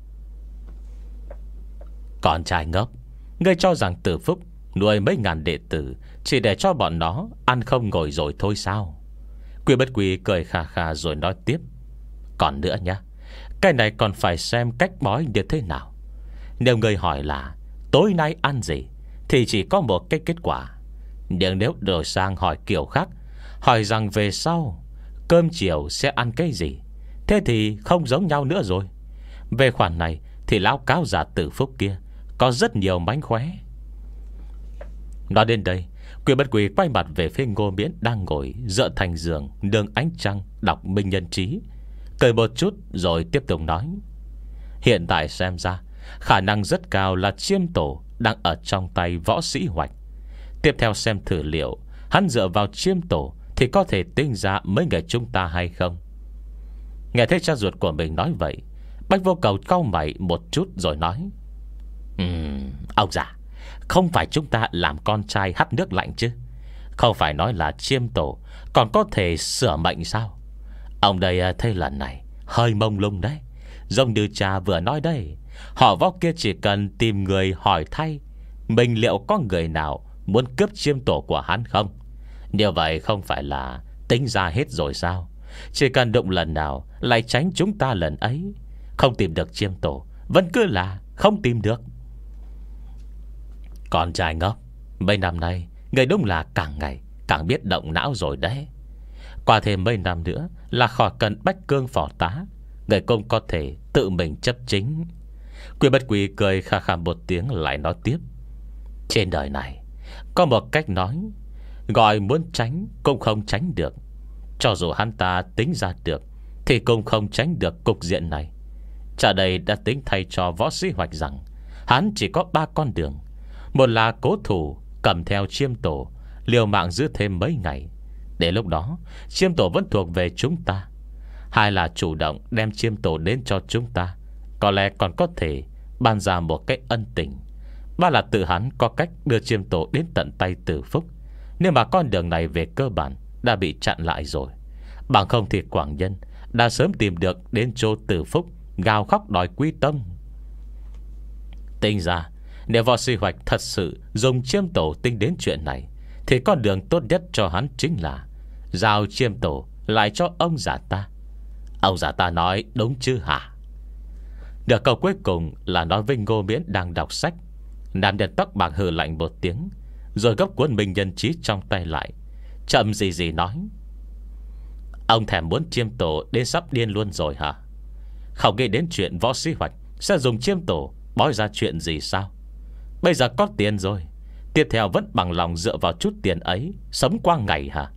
Con trai ngốc, ngươi cho rằng Tử Phúc nuôi mấy ngàn đệ tử chỉ để cho bọn nó ăn không ngồi rồi thôi sao? Quy Bất Quy cười khà khà rồi nói tiếp: Còn nữa nhá, cái này còn phải xem cách bói như thế nào. Nếu người hỏi là tối nay ăn gì thì chỉ có một cái kết quả. Nhưng nếu đổi sang hỏi kiểu khác, hỏi rằng về sau cơm chiều sẽ ăn cái gì, thế thì không giống nhau nữa rồi. Về khoản này thì lão cáo già Tử Phúc kia có rất nhiều mánh khóe. Nói đến đây, Quy Bất Quy quay mặt về phía Ngô Miễn đang ngồi dựa thành giường nương ánh trăng đọc Minh Nhân Chí, cười một chút rồi tiếp tục nói: Hiện tại xem ra khả năng rất cao là chiêm tổ đang ở trong tay Võ Sĩ Hoạch. Tiếp theo xem thử liệu hắn dựa vào chiêm tổ thì có thể tính ra mấy người chúng ta hay không. Nghe thấy cha ruột của mình nói vậy, Bách Vô Cầu cau mày một chút rồi nói: Ừm, ông già, không phải chúng ta làm con trai hắt nước lạnh chứ? Không phải nói là chiêm tổ còn có thể sửa mệnh sao? Ông đây thấy lần này hơi mông lung đấy. Giống như cha vừa nói đây, họ Võ kia chỉ cần tìm người hỏi thay mình liệu có người nào muốn cướp chiêm tổ của hắn không. Như vậy không phải là tính ra hết rồi sao? Chỉ cần đụng lần nào lại tránh chúng ta lần ấy. Không tìm được chiêm tổ vẫn cứ là không tìm được. Con trai ngốc, mấy năm nay người đúng là càng ngày càng biết động não rồi đấy. Qua thêm mấy năm nữa là khỏi cần Bách Cương phò tá, người cũng có thể tự mình chấp chính. Quy Bất Quy cười khà khà một tiếng lại nói tiếp: Trên đời này có một cách nói, gọi muốn tránh cũng không tránh được. Cho dù hắn ta tính ra được thì cũng không tránh được cục diện này. Trả đây đã tính thay cho Võ Sĩ Hoạch rằng hắn chỉ có ba con đường. Một là cố thủ cầm theo chiêm tổ, liều mạng giữ thêm mấy ngày, để lúc đó chiêm tổ vẫn thuộc về chúng ta. Hai là chủ động đem chiêm tổ đến cho chúng ta, có lẽ còn có thể ban ra một cái ân tình. Ba là tự hắn có cách đưa chiêm tổ đến tận tay Tử Phúc. Nhưng mà con đường này về cơ bản đã bị chặn lại rồi. Bằng không thì Quảng Nhân đã sớm tìm được đến chỗ Tử Phúc gào khóc đòi quy tâm. Tính ra nếu Võ Sĩ Hoạch thật sự dùng chiêm tổ tính đến chuyện này thì con đường tốt nhất cho hắn chính là giao chiêm tổ lại cho ông già ta. Ông già ta nói đúng chứ hả? Được câu cuối cùng là nói với Ngô Miễn đang đọc sách. Nam nhân tóc bạc hừ lạnh một tiếng, rồi gấp cuốn Minh Nhân Chí trong tay lại, chậm gì gì nói: Ông thèm muốn chiêm tổ đến sắp điên luôn rồi hả? Không nghĩ đến chuyện Võ Sĩ Hoạch sẽ dùng chiêm tổ bói ra chuyện gì sao? Bây giờ có tiền rồi, tiếp theo vẫn bằng lòng dựa vào chút tiền ấy sống qua ngày hả?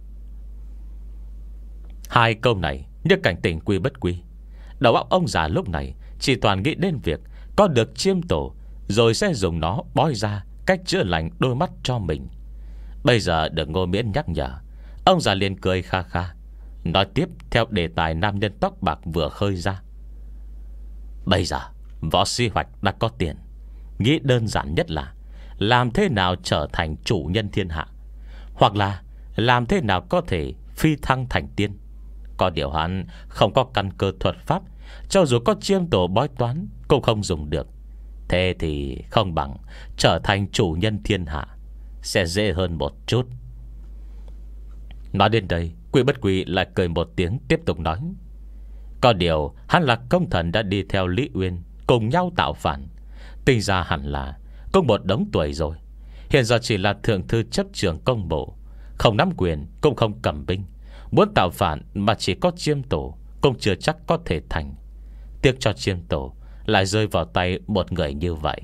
Hai câu này như cảnh tỉnh Quy Bất Quy. Đầu óc ông già lúc này chỉ toàn nghĩ đến việc có được chiêm tổ rồi sẽ dùng nó bói ra cách chữa lành đôi mắt cho mình. Bây giờ được Ngô Miễn nhắc nhở, ông già liền cười kha kha, nói tiếp theo đề tài nam nhân tóc bạc vừa khơi ra: Bây giờ Võ Sĩ Hoạch đã có tiền, nghĩ đơn giản nhất là làm thế nào trở thành chủ nhân thiên hạ, hoặc là làm thế nào có thể phi thăng thành tiên. Có điều hắn không có căn cơ thuật pháp, cho dù có chiêm tổ bói toán cũng không dùng được. Thế thì không bằng trở thành chủ nhân thiên hạ, sẽ dễ hơn một chút. Nói đến đây, Quy Bất Quy lại cười một tiếng tiếp tục nói: Có điều hắn là công thần đã đi theo Lý Uyên cùng nhau tạo phản, tính ra hẳn là cũng một đống tuổi rồi. Hiện giờ chỉ là thượng thư chấp trưởng công bộ, không nắm quyền cũng không cầm binh. Muốn tạo phản mà chỉ có chiêm tổ cũng chưa chắc có thể thành. Tiếc cho chiêm tổ lại rơi vào tay một người như vậy.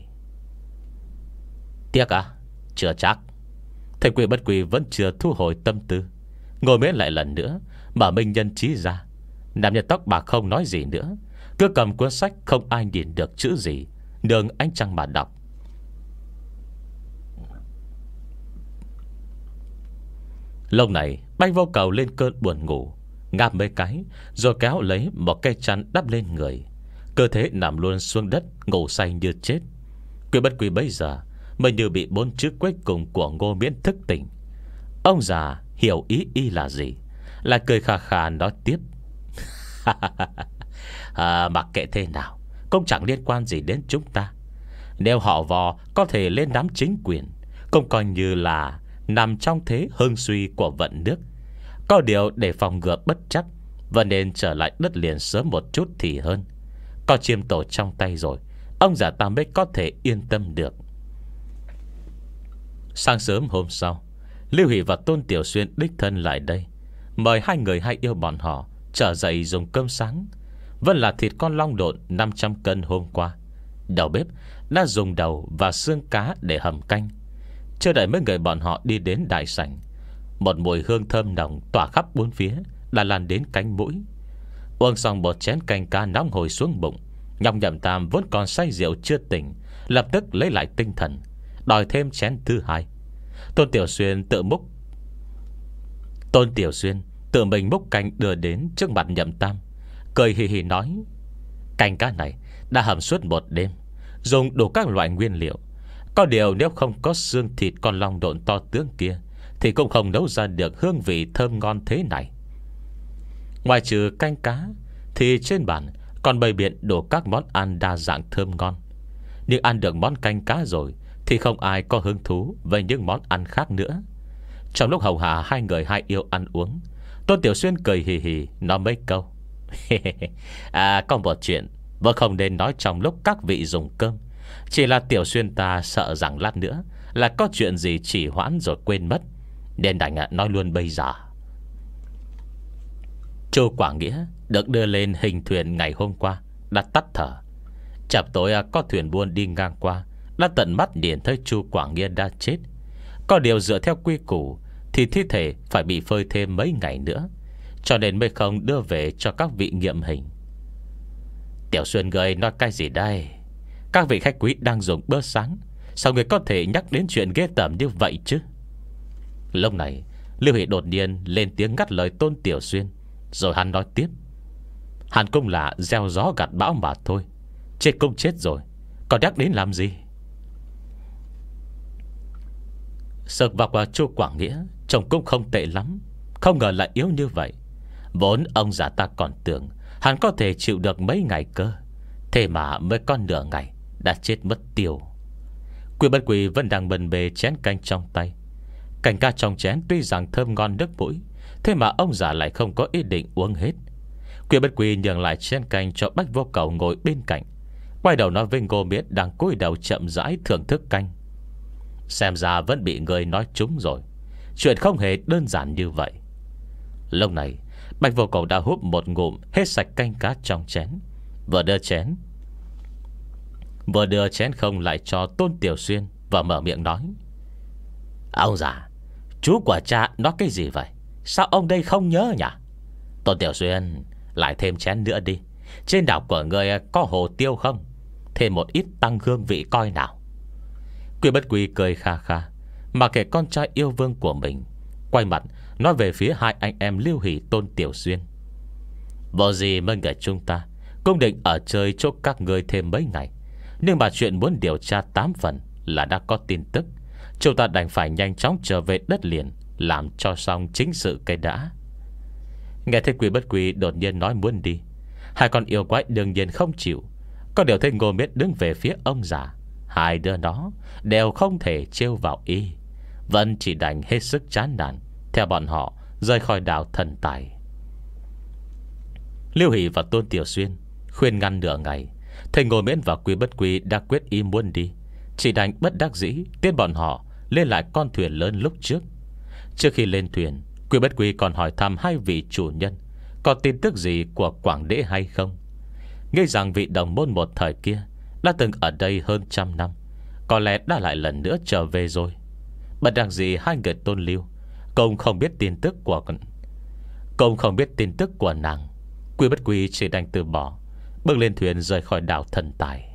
Tiếc à? Chưa chắc. Thầy Quy Bất Quy vẫn chưa thu hồi tâm tư. Ngồi Miễn lại lần nữa mở Minh Nhân Chí ra, Nam nhân tóc bạc không nói gì nữa, cứ cầm cuốn sách không ai nhìn được chữ gì, nương ánh trăng mà đọc. Lúc này Bạch Vô Cầu lên cơn buồn ngủ, ngáp mấy cái rồi kéo lấy một cây chăn đắp lên người, cơ thể nằm luôn xuống đất, ngủ say như chết. Quy Bất Quy bây giờ mới như bị bốn chữ cuối cùng của Ngô Miễn thức tỉnh. Ông già hiểu ý y là gì, là cười khà khà nói tiếp. à, Mặc kệ thế nào cũng chẳng liên quan gì đến chúng ta. Nếu họ Vò có thể lên nắm chính quyền, cũng coi như là nằm trong thế hưng suy của vận nước. Có điều để phòng ngừa bất chắc, và nên trở lại đất liền sớm một chút thì hơn. Có chiêm tổ trong tay rồi, ông già ta mới có thể yên tâm được. Sáng sớm hôm sau, Lưu Hỷ và Tôn Tiểu Xuyên đích thân lại đây, mời hai người hay yêu bọn họ trở dậy dùng cơm sáng. Vẫn là thịt con long độn năm trăm cân hôm qua. Đầu bếp đã dùng đầu và xương cá để hầm canh. Chưa đợi mấy người bọn họ đi đến đại sảnh, một mùi hương thơm nồng tỏa khắp bốn phía, đã lan đến cánh mũi. Uống xong một chén canh cá nóng hổi xuống bụng, Nhong Nhậm Tam vốn còn say rượu chưa tỉnh, lập tức lấy lại tinh thần, đòi thêm chén thứ hai. Tôn Tiểu Xuyên tự múc Tôn Tiểu Xuyên tự mình múc canh đưa đến trước mặt Nhậm Tam, cười hì hì nói: Canh cá này đã hầm suốt một đêm, dùng đủ các loại nguyên liệu. Có điều nếu không có xương thịt con long độn to tướng kia thì cũng không nấu ra được hương vị thơm ngon thế này. Ngoài trừ canh cá thì trên bàn còn bày biện đủ các món ăn đa dạng thơm ngon. Nhưng ăn được món canh cá rồi thì không ai có hứng thú với những món ăn khác nữa. Trong lúc hầu hạ hai người hai yêu ăn uống, Tôn Tiểu Xuyên cười hì hì nói mấy câu. À, có một chuyện vợ không nên nói trong lúc các vị dùng cơm. Chỉ là Tiểu Xuyên ta sợ rằng lát nữa là có chuyện gì chỉ hoãn rồi quên mất, nên đành nói luôn bây giờ. Chu Quảng Nghĩa được đưa lên hình thuyền ngày hôm qua đã tắt thở. Chập tối có thuyền buôn đi ngang qua, đã tận mắt nhìn thấy Chu Quảng Nghĩa đã chết. Có điều dựa theo quy củ thì thi thể phải bị phơi thêm mấy ngày nữa, cho nên mới không đưa về cho các vị nghiệm hình. Tiểu Xuyên người nói cái gì đây? Các vị khách quý đang dùng bữa sáng, sao người có thể nhắc đến chuyện ghê tởm như vậy chứ? Lúc này Lưu Hỷ đột nhiên lên tiếng ngắt lời Tôn Tiểu Xuyên, rồi hắn nói tiếp: Hắn cũng là gieo gió gặt bão mà thôi, chết cũng chết rồi, còn nhắc đến làm gì? Sực vào qua Chu Quảng Nghĩa trông cũng không tệ lắm, không ngờ lại yếu như vậy. Vốn ông già ta còn tưởng hắn có thể chịu được mấy ngày cơ, thế mà mới có nửa ngày đã chết mất tiêu. Quy Bất Quy vẫn đang bần bề chén canh trong tay. Canh cá trong chén tuy rằng thơm ngon nước mũi, thế mà ông già lại không có ý định uống hết. Quy Bất Quy nhường lại chén canh cho Bạch Vô Cầu ngồi bên cạnh, quay đầu nói với Ngô Miễn đang cúi đầu chậm rãi thưởng thức canh: Xem ra vẫn bị người nói trúng rồi, chuyện không hề đơn giản như vậy. Lúc này Bạch Vô Cầu đã húp một ngụm hết sạch canh cá trong chén, vừa đưa chén Vừa đưa chén không lại cho Tôn Tiểu Xuyên, và mở miệng nói: Ông già, chú của cha nói cái gì vậy? Sao ông đây không nhớ nhỉ? Tôn Tiểu Xuyên, lại thêm chén nữa đi. Trên đảo của người có hồ tiêu không? Thêm một ít tăng hương vị coi nào. Quy Bất Quy cười kha kha, mà kể con trai yêu vương của mình, quay mặt nói về phía hai anh em Lưu Hỷ Tôn Tiểu Xuyên: Vô gì mấy người chúng ta cũng định ở chơi chỗ các người thêm mấy ngày, nhưng mà chuyện muốn điều tra tám phần là đã có tin tức. Chúng ta đành phải nhanh chóng trở về đất liền, làm cho xong chính sự cái đã. Nghe thấy Quy Bất Quy đột nhiên nói muốn đi, hai con yêu quái đương nhiên không chịu. Có điều thấy Ngô Miễn đứng về phía ông già, hai đứa nó đều không thể trêu vào y, vẫn chỉ đành hết sức chán nản theo bọn họ rời khỏi đảo thần tài. Lưu Hỷ và Tôn Tiểu Xuyên khuyên ngăn nửa ngày, thấy Ngô Miễn và Quy Bất Quy đã quyết ý muốn đi, chỉ đành bất đắc dĩ tiễn bọn họ lên lại con thuyền lớn lúc trước. Trước khi lên thuyền, Quy Bất Quy còn hỏi thăm hai vị chủ nhân có tin tức gì của Quảng Đế hay không. Nghĩ rằng vị đồng môn một thời kia đã từng ở đây hơn trăm năm, có lẽ đã lại lần nữa trở về rồi. Bất đắc dĩ hai người Tôn Lưu cũng không biết tin tức của Cũng không biết tin tức của nàng. Quy Bất Quy chỉ đành từ bỏ, bước lên thuyền rời khỏi đảo Thần Tài.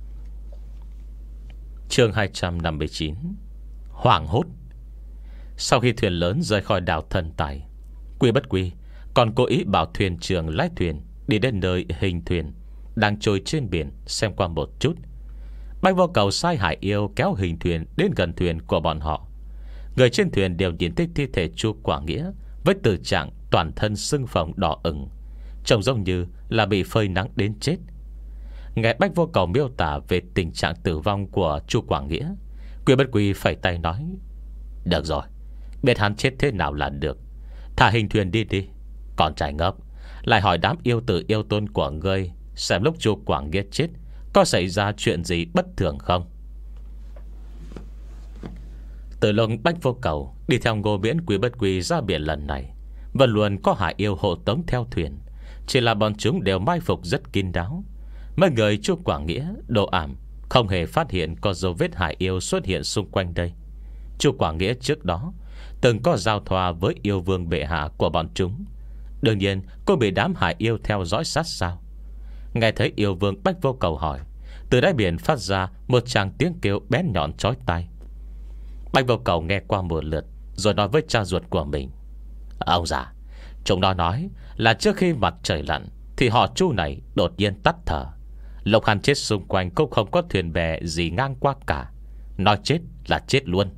Chương hai trăm năm mươi chín. Hoảng hốt. Sau khi thuyền lớn rời khỏi đảo Thần Tài, Quy Bất Quy còn cố ý bảo thuyền trưởng lái thuyền đi đến nơi hình thuyền đang trôi trên biển xem qua một chút. Bạch Vô Cầu sai Hải Yêu kéo hình thuyền đến gần thuyền của bọn họ. Người trên thuyền đều nhìn thấy thi thể Chu Quảng Nghĩa với tình trạng toàn thân sưng phồng đỏ ửng, trông giống như là bị phơi nắng đến chết. Nghe Bạch Vô Cầu miêu tả về tình trạng tử vong của Chu Quảng Nghĩa, Quy Bất Quy phẩy tay nói: được rồi, biết hắn chết thế nào là được. Thả hình thuyền đi đi. Còn trai ngốc, lại hỏi đám yêu tử yêu tôn của ngươi xem lúc Chu Quảng Nghĩa chết có xảy ra chuyện gì bất thường không. Từ lúc Bạch Vô Cầu đi theo Ngô Miễn Quy Bất Quy ra biển lần này, vẫn luôn có Hải Yêu hộ tống theo thuyền. Chỉ là bọn chúng đều mai phục rất kín đáo. Mấy người Chu Quảng Nghĩa, Đồ Ảm không hề phát hiện có dấu vết Hải Yêu xuất hiện xung quanh đây. Chu Quảng Nghĩa trước đó từng có giao thoa với yêu vương bệ hạ của bọn chúng. Đương nhiên cô bị đám Hải Yêu theo dõi sát sao. Nghe thấy yêu vương Bạch Vô Cầu hỏi, từ đáy biển phát ra một tràng tiếng kêu bén nhọn chói tai. Bạch Vô Cầu nghe qua một lượt, rồi nói với cha ruột của mình: ông già, chúng nó nói là trước khi mặt trời lặn thì họ Chu này đột nhiên tắt thở. Lộc hắn chết xung quanh cũng không có thuyền bè gì ngang qua cả. Nói chết là chết luôn.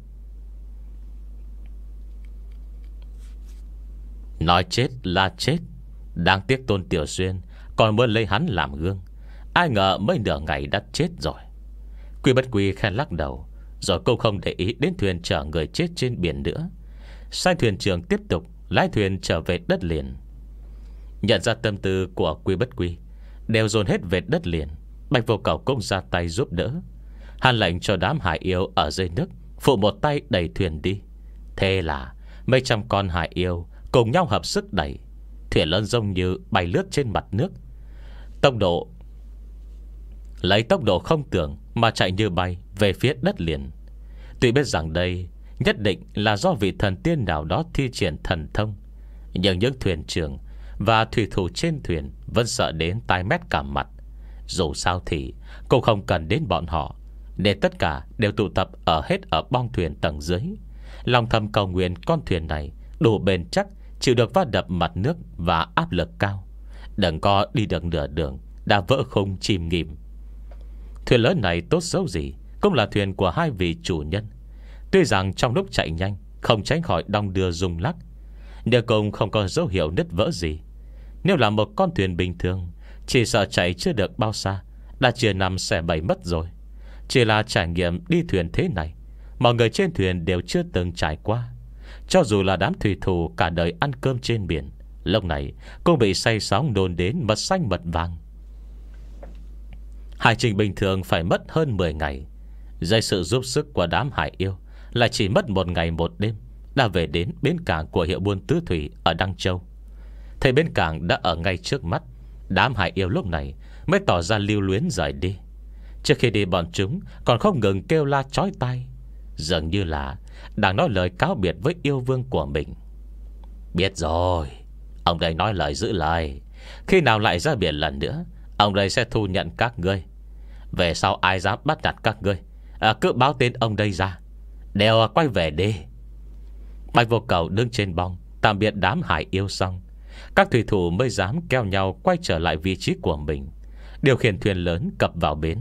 Nói chết là chết. Đáng tiếc Tôn Tiểu Xuyên còn muốn lấy hắn làm gương. Ai ngờ mấy nửa ngày đã chết rồi. Quy Bất Quy khen lắc đầu, rồi cô không để ý đến thuyền chở người chết trên biển nữa, sai thuyền trưởng tiếp tục lái thuyền trở về đất liền. Nhận ra tâm tư của Quy Bất Quy, đều dồn hết về đất liền, Bạch Vô Cầu cũng ra tay giúp đỡ. Hắn lệnh cho đám Hải Yêu ở dưới nước phụ một tay đẩy thuyền đi. Thế là mấy trăm con Hải Yêu cùng nhau hợp sức đẩy. Thuyền lớn giống như bay lướt trên mặt nước, tốc độ lấy tốc độ không tưởng mà chạy như bay về phía đất liền. Tuy biết rằng đây nhất định là do vị thần tiên nào đó thi triển thần thông, nhưng những thuyền trưởng và thủy thủ trên thuyền vẫn sợ đến tái mét cả mặt. Dù sao thì cũng không cần đến bọn họ, nên tất cả đều tụ tập ở hết ở bong thuyền tầng dưới. Lòng thầm cầu nguyện con thuyền này đủ bền chắc, chịu được va đập mặt nước và áp lực cao, đừng có đi được nửa đường đã vỡ khung chìm nghỉm. Thuyền lớn này tốt xấu gì cũng là thuyền của hai vị chủ nhân. Tuy rằng trong lúc chạy nhanh không tránh khỏi đong đưa rung lắc, nhưng cũng không có dấu hiệu nứt vỡ gì. Nếu là một con thuyền bình thường, chỉ sợ chạy chưa được bao xa đã chia năm xẻ bảy mất rồi. Chỉ là trải nghiệm đi thuyền thế này, mọi người trên thuyền đều chưa từng trải qua. Cho dù là đám thủy thủ cả đời ăn cơm trên biển, lúc này cũng bị say sóng nôn đến mật xanh mật vàng. Hải trình bình thường phải mất hơn mười ngày. Dưới sự giúp sức của đám Hải Yêu, lại chỉ mất một ngày một đêm đã về đến bến cảng của hiệu buôn Tứ Thủy ở Đăng Châu. Thấy bến cảng đã ở ngay trước mắt, đám Hải Yêu lúc này mới tỏ ra lưu luyến rời đi. Trước khi đi bọn chúng còn không ngừng kêu la chói tai, dường như là đang nói lời cáo biệt với yêu vương của mình. Biết rồi, ông đây nói lời giữ lời. Khi nào lại ra biển lần nữa, ông đây sẽ thu nhận các ngươi. Về sau ai dám bắt nạt các ngươi, à, cứ báo tên ông đây ra, đều quay về đi. Bạch Vô Cầu đứng trên bong tạm biệt đám Hải Yêu xong, các thủy thủ mới dám keo nhau quay trở lại vị trí của mình, điều khiển thuyền lớn cập vào bến.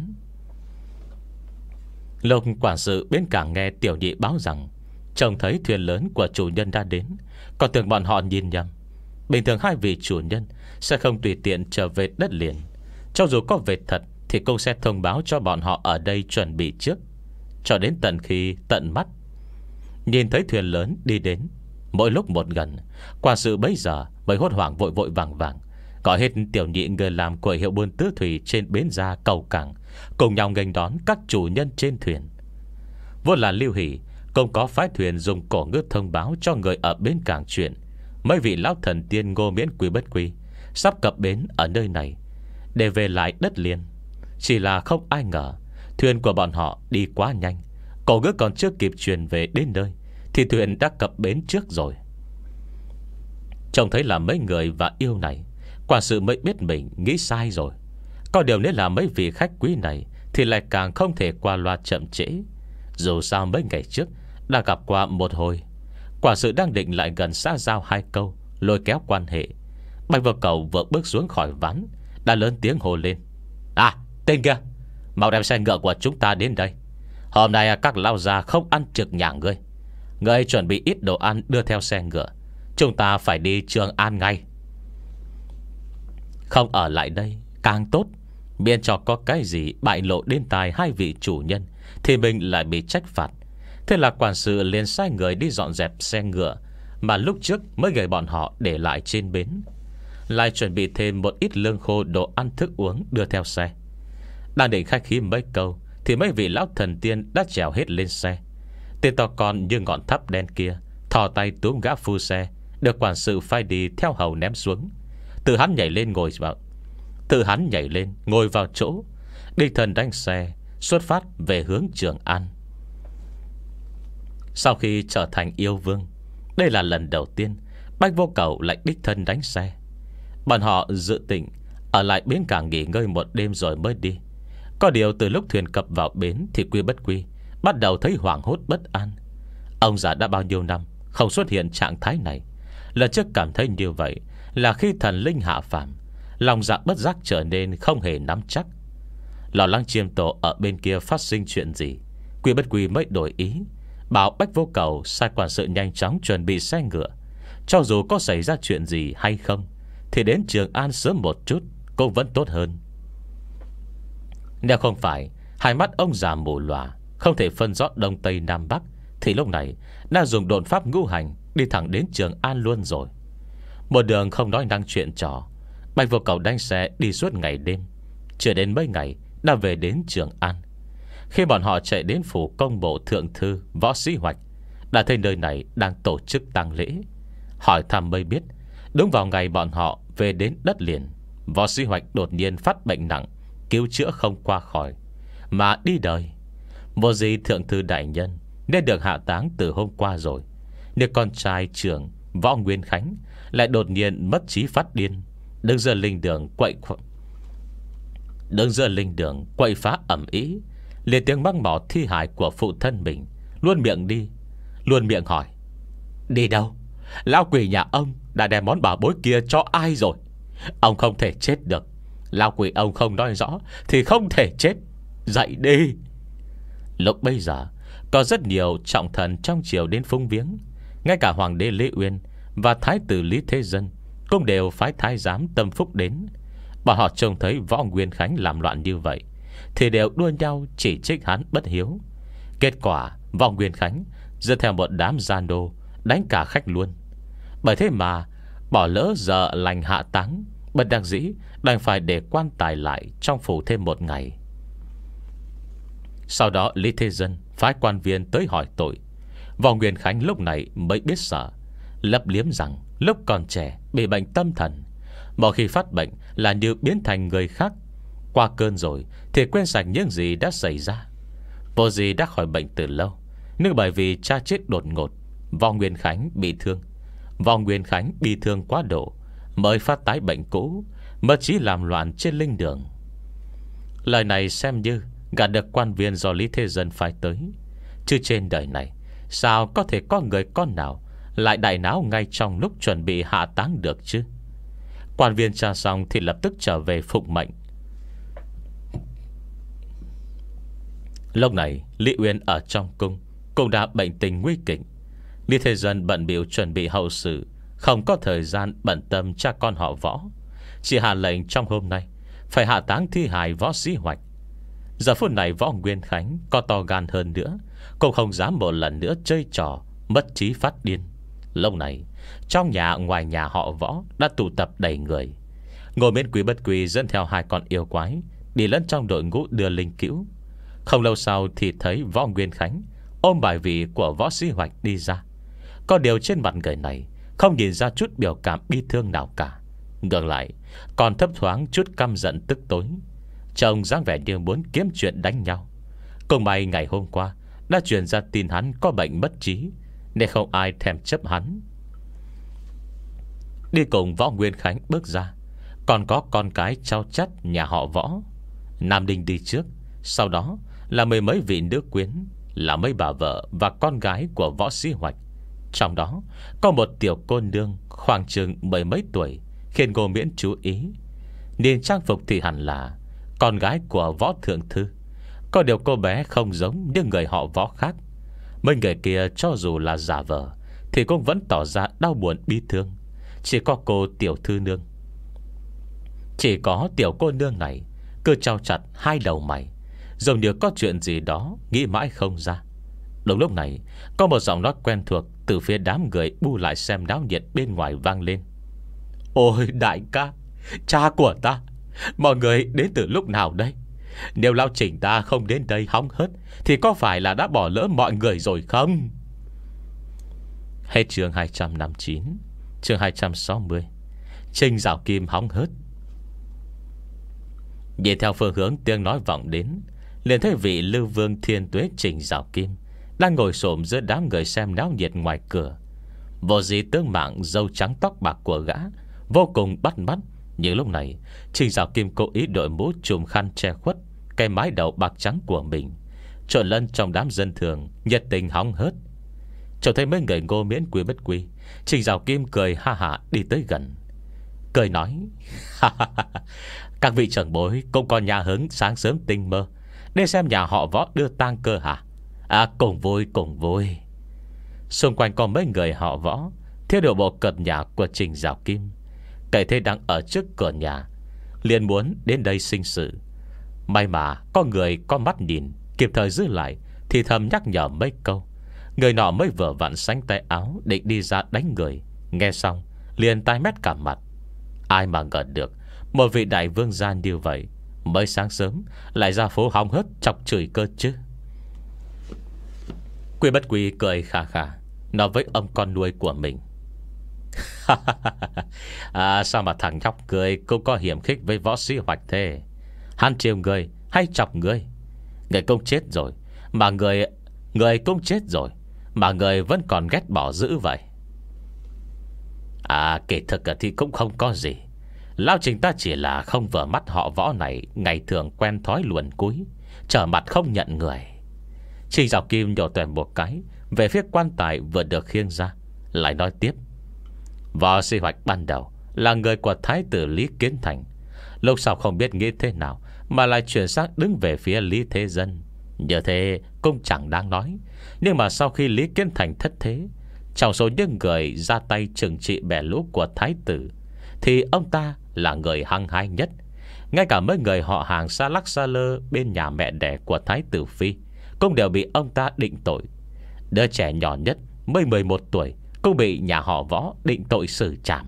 Lúc quản sự bến cảng nghe tiểu nhị báo rằng trông thấy thuyền lớn của chủ nhân đã đến, còn tưởng bọn họ nhìn nhầm. Bình thường hai vị chủ nhân sẽ không tùy tiện trở về đất liền. Cho dù có về thật thì cũng sẽ thông báo cho bọn họ ở đây chuẩn bị trước. Cho đến tận khi tận mắt nhìn thấy thuyền lớn đi đến, mỗi lúc một gần, quản sự bấy giờ mới hốt hoảng vội vội vàng vàng gọi hết tiểu nhị người làm của hiệu buôn Tứ Thủy trên bến ra cầu cảng, cùng nhau nghênh đón các chủ nhân trên thuyền. Vốn là Lưu Hỷ cũng có phái thuyền dùng cổ ngữ thông báo cho người ở bến cảng chuyện mấy vị lão thần tiên Ngô Miễn Quy Bất Quy sắp cập bến ở nơi này để về lại đất liền. Chỉ là không ai ngờ thuyền của bọn họ đi quá nhanh, cổ ngữ còn chưa kịp truyền về đến nơi thì thuyền đã cập bến trước rồi. Trông thấy là mấy người và yêu này, Quản sự mới biết mình nghĩ sai rồi. Có điều nếu là mấy vị khách quý này thì lại càng không thể qua loa chậm trễ. Dù sao mấy ngày trước đã gặp qua một hồi. Quản sự đang định lại gần xã giao hai câu, lôi kéo quan hệ. Bạch Vô Cầu vừa bước xuống khỏi ván đã lớn tiếng hồ lên: À, tên kia, mau đem xe ngựa của chúng ta đến đây. Hôm nay các lao già không ăn trực nhà ngươi. Ngươi chuẩn bị ít đồ ăn đưa theo xe ngựa. Chúng ta phải đi Trường An ngay. Không ở lại đây càng tốt, miễn cho có cái gì bại lộ đến tai hai vị chủ nhân thì mình lại bị trách phạt. Thế là quản sự liền sai người đi dọn dẹp xe ngựa mà lúc trước mới gửi bọn họ để lại trên bến, lại chuẩn bị thêm một ít lương khô, đồ ăn thức uống đưa theo xe. Đang định khách khí mấy câu thì mấy vị lão thần tiên đã trèo hết lên xe. Tên to con như ngọn tháp đen kia thò tay túm gã phu xe được quản sự phai đi theo hầu ném xuống. Tự hắn nhảy lên ngồi vào Tự hắn nhảy lên ngồi vào chỗ, đích thân đánh xe xuất phát về hướng Trường An. Sau khi trở thành yêu vương, đây là lần đầu tiên Bạch Vô Cầu lại đích thân đánh xe. Bọn họ dự định ở lại bến cảng nghỉ ngơi một đêm rồi mới đi. Có điều từ lúc thuyền cập vào bến thì Quy Bất Quy bắt đầu thấy hoảng hốt bất an. Ông già đã bao nhiêu năm không xuất hiện trạng thái này. Lần trước cảm thấy như vậy là khi thần linh hạ phàm, lòng dạ bất giác trở nên không hề nắm chắc. Lo lắng chiêm tổ ở bên kia phát sinh chuyện gì, Quy Bất Quy mới đổi ý, bảo Bạch Vô Cầu sai quản sự nhanh chóng chuẩn bị xe ngựa. Cho dù có xảy ra chuyện gì hay không thì đến Trường An sớm một chút cũng vẫn tốt hơn. Nếu không phải hai mắt ông già mù lòa, không thể phân rõ đông tây nam bắc, thì lúc này đã dùng độn pháp ngũ hành đi thẳng đến Trường An luôn rồi. Một đường không nói năng chuyện trò, Bạch Vô Cầu đánh xe đi suốt ngày đêm. Chưa đến mấy ngày đã về đến Trường An. Khi bọn họ chạy đến phủ công bộ thượng thư Võ Sĩ Hoạch, đã thấy nơi này đang tổ chức tang lễ. Hỏi thăm mới biết, đúng vào ngày bọn họ về đến đất liền, Võ Sĩ Hoạch đột nhiên phát bệnh nặng, cứu chữa không qua khỏi mà đi đời. Vô gì thượng thư đại nhân nên được hạ táng từ hôm qua rồi, nhưng con trai trưởng Võ Nguyên Khánh lại đột nhiên mất trí phát điên, đứng giữa linh đường quậy Đứng giữa linh đường quậy phá ầm ĩ, liền tiếng mắng mỏ thi hài của phụ thân mình, luôn miệng đi luôn miệng hỏi: Đi đâu? Lão quỷ nhà ông đã đem món bảo bối kia cho ai rồi? Ông không thể chết được. Lão quỷ ông không nói rõ thì không thể chết. Dậy đi. Lúc bây giờ có rất nhiều trọng thần trong triều đến phúng viếng. Ngay cả hoàng đế Lê Uyên và thái tử Lý Thế Dân cũng đều phái thái giám Tâm Phúc đến. Bọn họ trông thấy Võ Nguyên Khánh làm loạn như vậy thì đều đua nhau chỉ trích hắn bất hiếu. Kết quả Võ Nguyên Khánh dẫn theo một đám gian đô đánh cả khách luôn. Bởi thế mà bỏ lỡ giờ lành hạ táng, bất đắc dĩ đành phải để quan tài lại trong phủ thêm một ngày. Sau đó Lý Thế Dân phái quan viên tới hỏi tội. Võ Nguyên Khánh lúc này mới biết sợ, lấp liếm rằng lúc còn trẻ bị bệnh tâm thần, một khi phát bệnh là như biến thành người khác. Qua cơn rồi thì quên sạch những gì đã xảy ra. Vô gì đã khỏi bệnh từ lâu, nhưng bởi vì cha chết đột ngột, Võ Nguyên Khánh bị thương. Võ Nguyên Khánh bị thương quá độ mới phát tái bệnh cũ, mất trí làm loạn trên linh đường. Lời này xem như gạt được quan viên do Lý Thế Dân phái tới. Chứ trên đời này sao có thể có người con nào lại đại náo ngay trong lúc chuẩn bị hạ táng được chứ? Quan viên tra xong thì lập tức trở về phụng mệnh. Lúc này Lý Uyên ở trong cung cũng đã bệnh tình nguy kịch. Lý Thế Dân bận bịu chuẩn bị hậu sự, không có thời gian bận tâm cha con họ Võ, chỉ hạ lệnh trong hôm nay phải hạ táng thi hài Võ Sĩ Hoạch. Giờ phút này Võ Nguyên Khánh có to gan hơn nữa cũng không dám một lần nữa chơi trò mất trí phát điên. Lúc này trong nhà ngoài nhà họ Võ đã tụ tập đầy người. Ngô Miễn Quý Bất Quý dẫn theo hai con yêu quái đi lẫn trong đội ngũ đưa linh cữu. Không lâu sau thì thấy Võ Nguyên Khánh ôm bài vị của Võ Sĩ Hoạch đi ra. Có điều trên mặt người này không nhìn ra chút biểu cảm bi thương nào cả, ngược lại còn thấp thoáng chút căm giận tức tối. Trông dáng vẻ như muốn kiếm chuyện đánh nhau. Cùng may ngày hôm qua đã truyền ra tin hắn có bệnh mất trí, nên không ai thèm chấp hắn. Đi cùng Võ Nguyên Khánh bước ra còn có con cái cháu chắt nhà họ Võ. Nam Đinh đi trước, sau đó là mười mấy vị nữ quyến, là mấy bà vợ và con gái của Võ Sĩ Hoạch. Trong đó có một tiểu cô nương khoảng chừng mười mấy tuổi, khiến Ngô Miễn chú ý. Nhìn trang phục thì hẳn là con gái của Võ Thượng Thư. Có điều cô bé không giống những người họ Võ khác. Mấy người kia cho dù là giả vờ thì cũng vẫn tỏ ra đau buồn bi thương. Chỉ có cô tiểu thư nương, Chỉ có tiểu cô nương này cứ trao chặt hai đầu mày, giống như có chuyện gì đó nghĩ mãi không ra. Đúng lúc này, có một giọng nói quen thuộc từ phía đám người bu lại xem náo nhiệt bên ngoài vang lên. Ôi đại ca, cha của ta, mọi người đến từ lúc nào đây? Nếu lão Trình ta không đến đây hóng hớt thì có phải là đã bỏ lỡ mọi người rồi không? Hết chương hai trăm năm mươi chín. Chương hai trăm sáu mươi. Trình Dạo Kim hóng hớt. Nhìn theo phương hướng tiếng nói vọng đến, liền thấy vị Lưu Vương Thiên Tuế Trình Dạo Kim đang ngồi xổm giữa đám người xem náo nhiệt ngoài cửa. Vô gì tướng mạng râu trắng tóc bạc của gã vô cùng bắt mắt. Nhưng lúc này Trình Dạo Kim cố ý đội mũ trùm khăn che khuất cái mái đầu bạc trắng của mình, trộn lẫn trong đám dân thường nhiệt tình hóng hớt. Trông thấy mấy người Ngô Miễn Quý Bất Quý, Trình Dạo Kim cười ha hả đi tới gần, cười nói: Các vị trưởng bối cũng có nhà hứng sáng sớm tinh mơ để xem nhà họ Võ đưa tang cơ hả? À, cùng vui cùng vui. Xung quanh có mấy người họ Võ theo điều bộ cợt nhà của Trình Dạo Kim, kể thế đang ở trước cửa nhà, liền muốn đến đây sinh sự. May mà có người có mắt nhìn, kịp thời giữ lại, thì thầm nhắc nhở mấy câu. Người nọ mới vừa vặn sánh tay áo định đi ra đánh người, nghe xong liền tai mét cả mặt. Ai mà ngờ được một vị đại vương gia như vậy mới sáng sớm lại ra phố hóng hớt chọc chửi cơ chứ. Quy Bất Quy cười khà khà nói với ông con nuôi của mình: à, sao mà thằng nhóc cười cũng có hiểm khích với Võ Sĩ Hoạch thế? Hắn chiều người hay chọc người? Người cũng chết rồi mà người Người cũng chết rồi mà người vẫn còn ghét bỏ dữ vậy. À, kể thực thì cũng không có gì. Lão Trình ta chỉ là không vừa mắt họ Võ này ngày thường quen thói luồn cúi, trở mặt không nhận người. Trình Dạo Kim nhổ tuèm một cái về phía quan tài vừa được khiêng ra, lại nói tiếp: Võ Sĩ Hoạch ban đầu là người của Thái tử Lý Kiến Thành, lúc sau không biết nghĩ thế nào mà lại chuyển sang đứng về phía Lý Thế Dân. Như thế cũng chẳng đáng nói. Nhưng mà sau khi Lý Kiến Thành thất thế, trong số những người ra tay trừng trị bè lũ của Thái tử, thì ông ta là người hăng hái nhất. Ngay cả mấy người họ hàng xa lắc xa lơ bên nhà mẹ đẻ của Thái tử Phi cũng đều bị ông ta định tội. Đứa trẻ nhỏ nhất mới mười một tuổi cũng bị nhà họ Võ định tội xử trảm.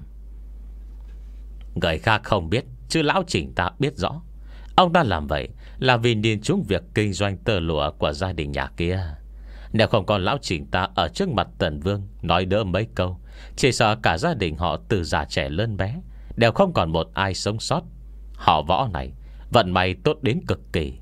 Người khác không biết, chứ lão Trình ta biết rõ. Ông ta làm vậy là vì nhìn trúng việc kinh doanh tơ lụa của gia đình nhà kia. Nếu không có lão Trình ta ở trước mặt Tần Vương nói đỡ mấy câu, chỉ sợ cả gia đình họ từ già trẻ lớn bé đều không còn một ai sống sót. Họ Võ này vận may tốt đến cực kỳ.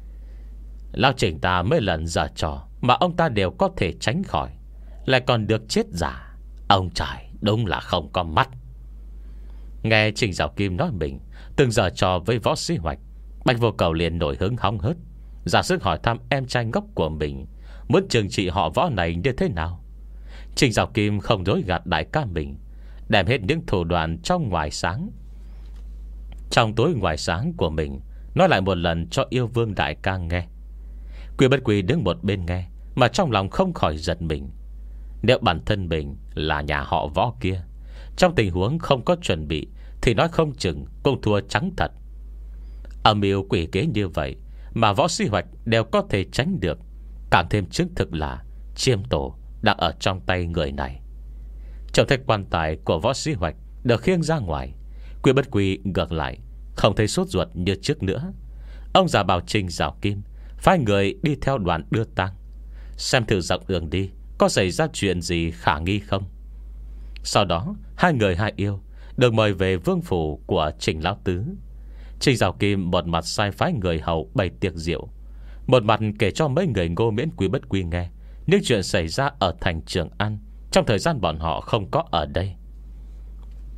Lão Trình ta mấy lần giở trò mà ông ta đều có thể tránh khỏi, lại còn được chết giả. Ông trời đúng là không có mắt. Nghe Trình Dạo Kim nói mình từng giở trò với Võ Sĩ Hoạch, Bạch Vô Cầu liền nổi hứng hóng hớt, ra sức hỏi thăm em trai ngốc của mình muốn trừng trị họ Võ này như thế nào. Trình Dạo Kim không dối gạt đại ca mình, đem hết những thủ đoạn trong ngoài sáng, trong tối ngoài sáng của mình nói lại một lần cho yêu vương đại ca nghe. Quy Bất Quy đứng một bên nghe mà trong lòng không khỏi giật mình. Nếu bản thân mình là nhà họ Võ kia, trong tình huống không có chuẩn bị thì nói không chừng cũng thua trắng thật. Âm mưu quỷ kế như vậy mà Võ Sĩ Hoạch đều có thể tránh được, càng thêm chứng thực là chiêm tổ đang ở trong tay người này. Trong thấy quan tài của Võ Sĩ Hoạch được khiêng ra ngoài, Quy Bất Quy ngược lại không thấy sốt ruột như trước nữa. Ông già bảo Trình Dạo Kim phái người đi theo đoàn đưa tang, xem thử dọc đường đi có xảy ra chuyện gì khả nghi không. Sau đó hai người hai yêu được mời về vương phủ của Trình Lão Tứ. Trình Dạo Kim một mặt sai phái người hầu bày tiệc rượu, một mặt kể cho mấy người Ngô Miễn Quý Bất Quy nghe những chuyện xảy ra ở thành Trường An trong thời gian bọn họ không có ở đây.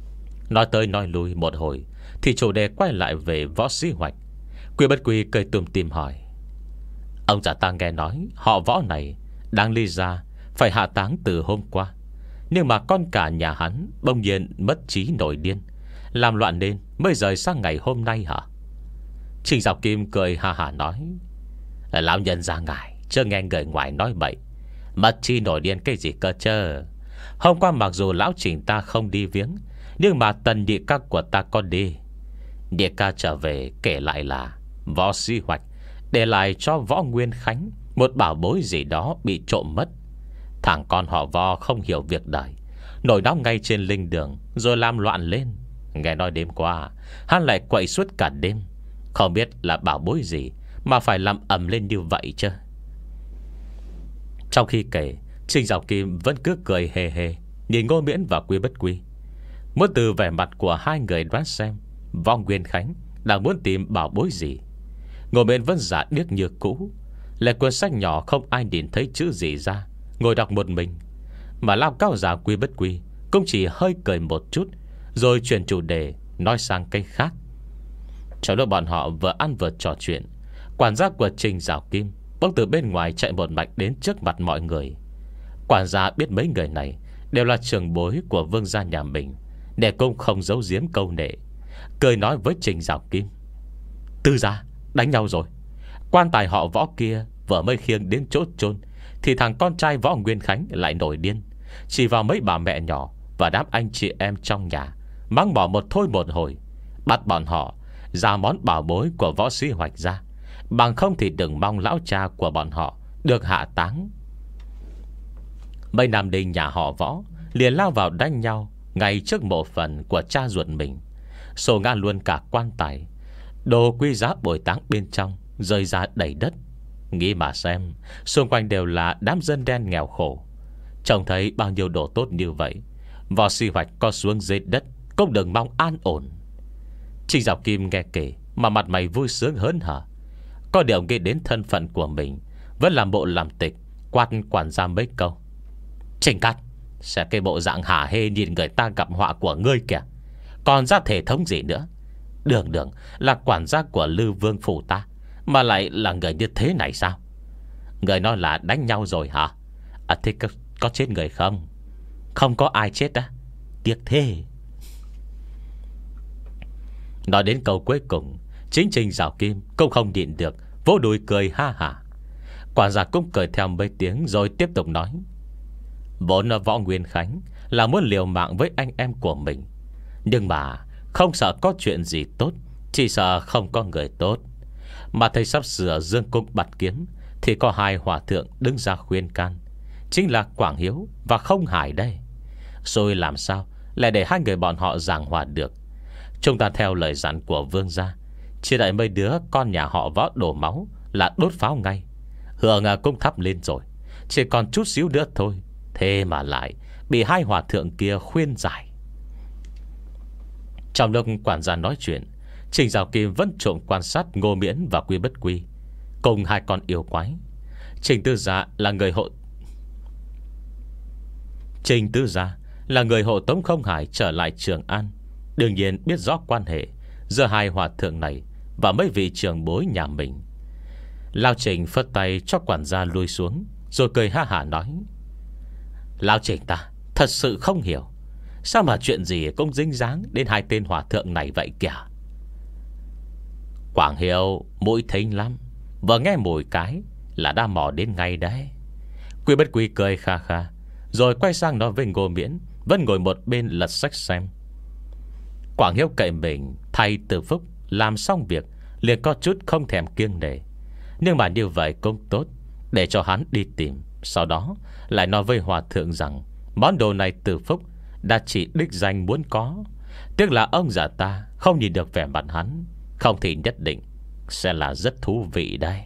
Nói tới nói lui một hồi thì chủ đề quay lại về Võ Sĩ Hoạch. Quy Bất Quy cười tùm tìm hỏi: Ông già ta nghe nói họ Võ này đang ly ra, phải hạ táng từ hôm qua. Nhưng mà con cả nhà hắn bỗng nhiên mất trí nổi điên, làm loạn nên mới rời sang ngày hôm nay hả? Trình Dạo Kim cười ha hả nói: Lão nhân ra ngài chưa nghe người ngoài nói bậy. Mất trí nổi điên cái gì cơ chứ? Hôm qua mặc dù lão Trình ta không đi viếng, nhưng mà tần địa ca của ta có đi. Địa ca trở về kể lại là Võ Sĩ Hoạch để lại cho Võ Nguyên Khánh một bảo bối gì đó bị trộm mất. Thằng con họ Võ không hiểu việc đời, nổi nóng ngay trên linh đường, rồi làm loạn lên. Nghe nói đêm qua hắn lại quậy suốt cả đêm. Không biết là bảo bối gì mà phải làm ầm lên như vậy chứ. Trong khi kể, Trình Dạo Kim vẫn cứ cười hề hề nhìn Ngô Miễn và Quy Bất Quy. Muốn từ vẻ mặt của hai người đoán xem Võ Nguyên Khánh đang muốn tìm bảo bối gì. Ngô Miễn vẫn giả điếc như cũ, lấy cuốn sách nhỏ không ai nhìn thấy chữ gì ra, ngồi đọc một mình. Mà lao cao già Quy Bất Quy cũng chỉ hơi cười một chút, rồi chuyển chủ đề nói sang cái khác. Trong lúc bọn họ vừa ăn vừa trò chuyện, quản gia của Trình Dạo Kim bỗng từ bên ngoài chạy một mạch đến trước mặt mọi người. Quản gia biết mấy người này đều là trưởng bối của vương gia nhà mình, để cũng không giấu giếm câu nệ, cười nói với Trình Dạo Kim: Tư gia đánh nhau rồi. Quan tài họ Võ kia vừa mới khiêng đến chỗ chôn thì thằng con trai Võ Nguyên Khánh lại nổi điên, chỉ vào mấy bà mẹ nhỏ và đám anh chị em trong nhà, mắng bỏ một thôi một hồi, bắt bọn họ ra món bảo bối của Võ Sĩ Hoạch ra, bằng không thì đừng mong lão cha của bọn họ được hạ táng. Mấy nam đình nhà họ Võ liền lao vào đánh nhau ngay trước mộ phần của cha ruột mình, xô ngã luôn cả quan tài, đồ quý giá bồi táng bên trong rơi ra đầy đất. Nghĩ mà xem, xung quanh đều là đám dân đen nghèo khổ. Trông thấy bao nhiêu đồ tốt như vậy, Võ Sĩ Hoạch có xuống dưới đất cũng đừng mong an ổn. Trình Dạo Kim nghe kể mà mặt mày vui sướng hớn hở. Có điều nghĩ đến thân phận của mình, vẫn làm bộ làm tịch, quát quản gia mấy câu: Trình Cát, sẽ cái bộ dạng hả hê nhìn người ta gặp họa của ngươi kìa. Còn ra thể thống gì nữa? Đường đường là quản gia của Lư Vương phủ ta, mà lại là người như thế này sao? Người nói là đánh nhau rồi hả? À thế có, có chết người không? Không có ai chết á? Tiếc thế. Nói đến câu cuối cùng, chính Trình Dạo Kim cũng không nhịn được, vỗ đùi cười ha hả. Quản gia cũng cười theo mấy tiếng rồi tiếp tục nói: Vốn Võ Nguyên Khánh là muốn liều mạng với anh em của mình, nhưng mà không sợ có chuyện gì tốt, chỉ sợ không có người tốt. Mà thầy sắp sửa dương cung bạt kiếm thì có hai hòa thượng đứng ra khuyên can, chính là Quảng Hiếu và Không Hải đây. Rồi làm sao lại để hai người bọn họ giảng hòa được? Chúng ta theo lời dặn của vương gia, chỉ đợi mấy đứa con nhà họ Võ đổ máu là đốt pháo ngay. Hương cũng thắp lên rồi, chỉ còn chút xíu nữa thôi, thế mà lại bị hai hòa thượng kia khuyên giải. Trong lúc quản gia nói chuyện, Trình Dạo Kim vẫn trộm quan sát Ngô Miễn và Quy Bất Quy cùng hai con yêu quái. Trình Tư Gia là người hộ Trình Tư Gia là người hộ tống Không Hải trở lại Trường An, đương nhiên biết rõ quan hệ giữa hai hòa thượng này và mấy vị trưởng bối nhà mình. Lao Trình phất tay cho quản gia lui xuống, rồi cười ha hả nói: Lao Trình ta thật sự không hiểu, sao mà chuyện gì cũng dính dáng đến hai tên hòa thượng này vậy kìa. Quảng Hiếu mũi thính lắm, vừa nghe mùi cái là đã mò đến ngay đấy. Quy Bất Quy cười kha kha, rồi quay sang nói với Ngô Miễn vẫn ngồi một bên lật sách xem. Quảng Hiếu cậy mình thay Từ Phúc làm xong việc, liền có chút không thèm kiêng nể. Nhưng mà như vậy cũng tốt, để cho hắn đi tìm. Sau đó lại nói với hòa thượng rằng món đồ này Từ Phúc đã chỉ đích danh muốn có, tiếc là ông già ta không nhìn được vẻ mặt hắn, không thì nhất định sẽ là rất thú vị đây.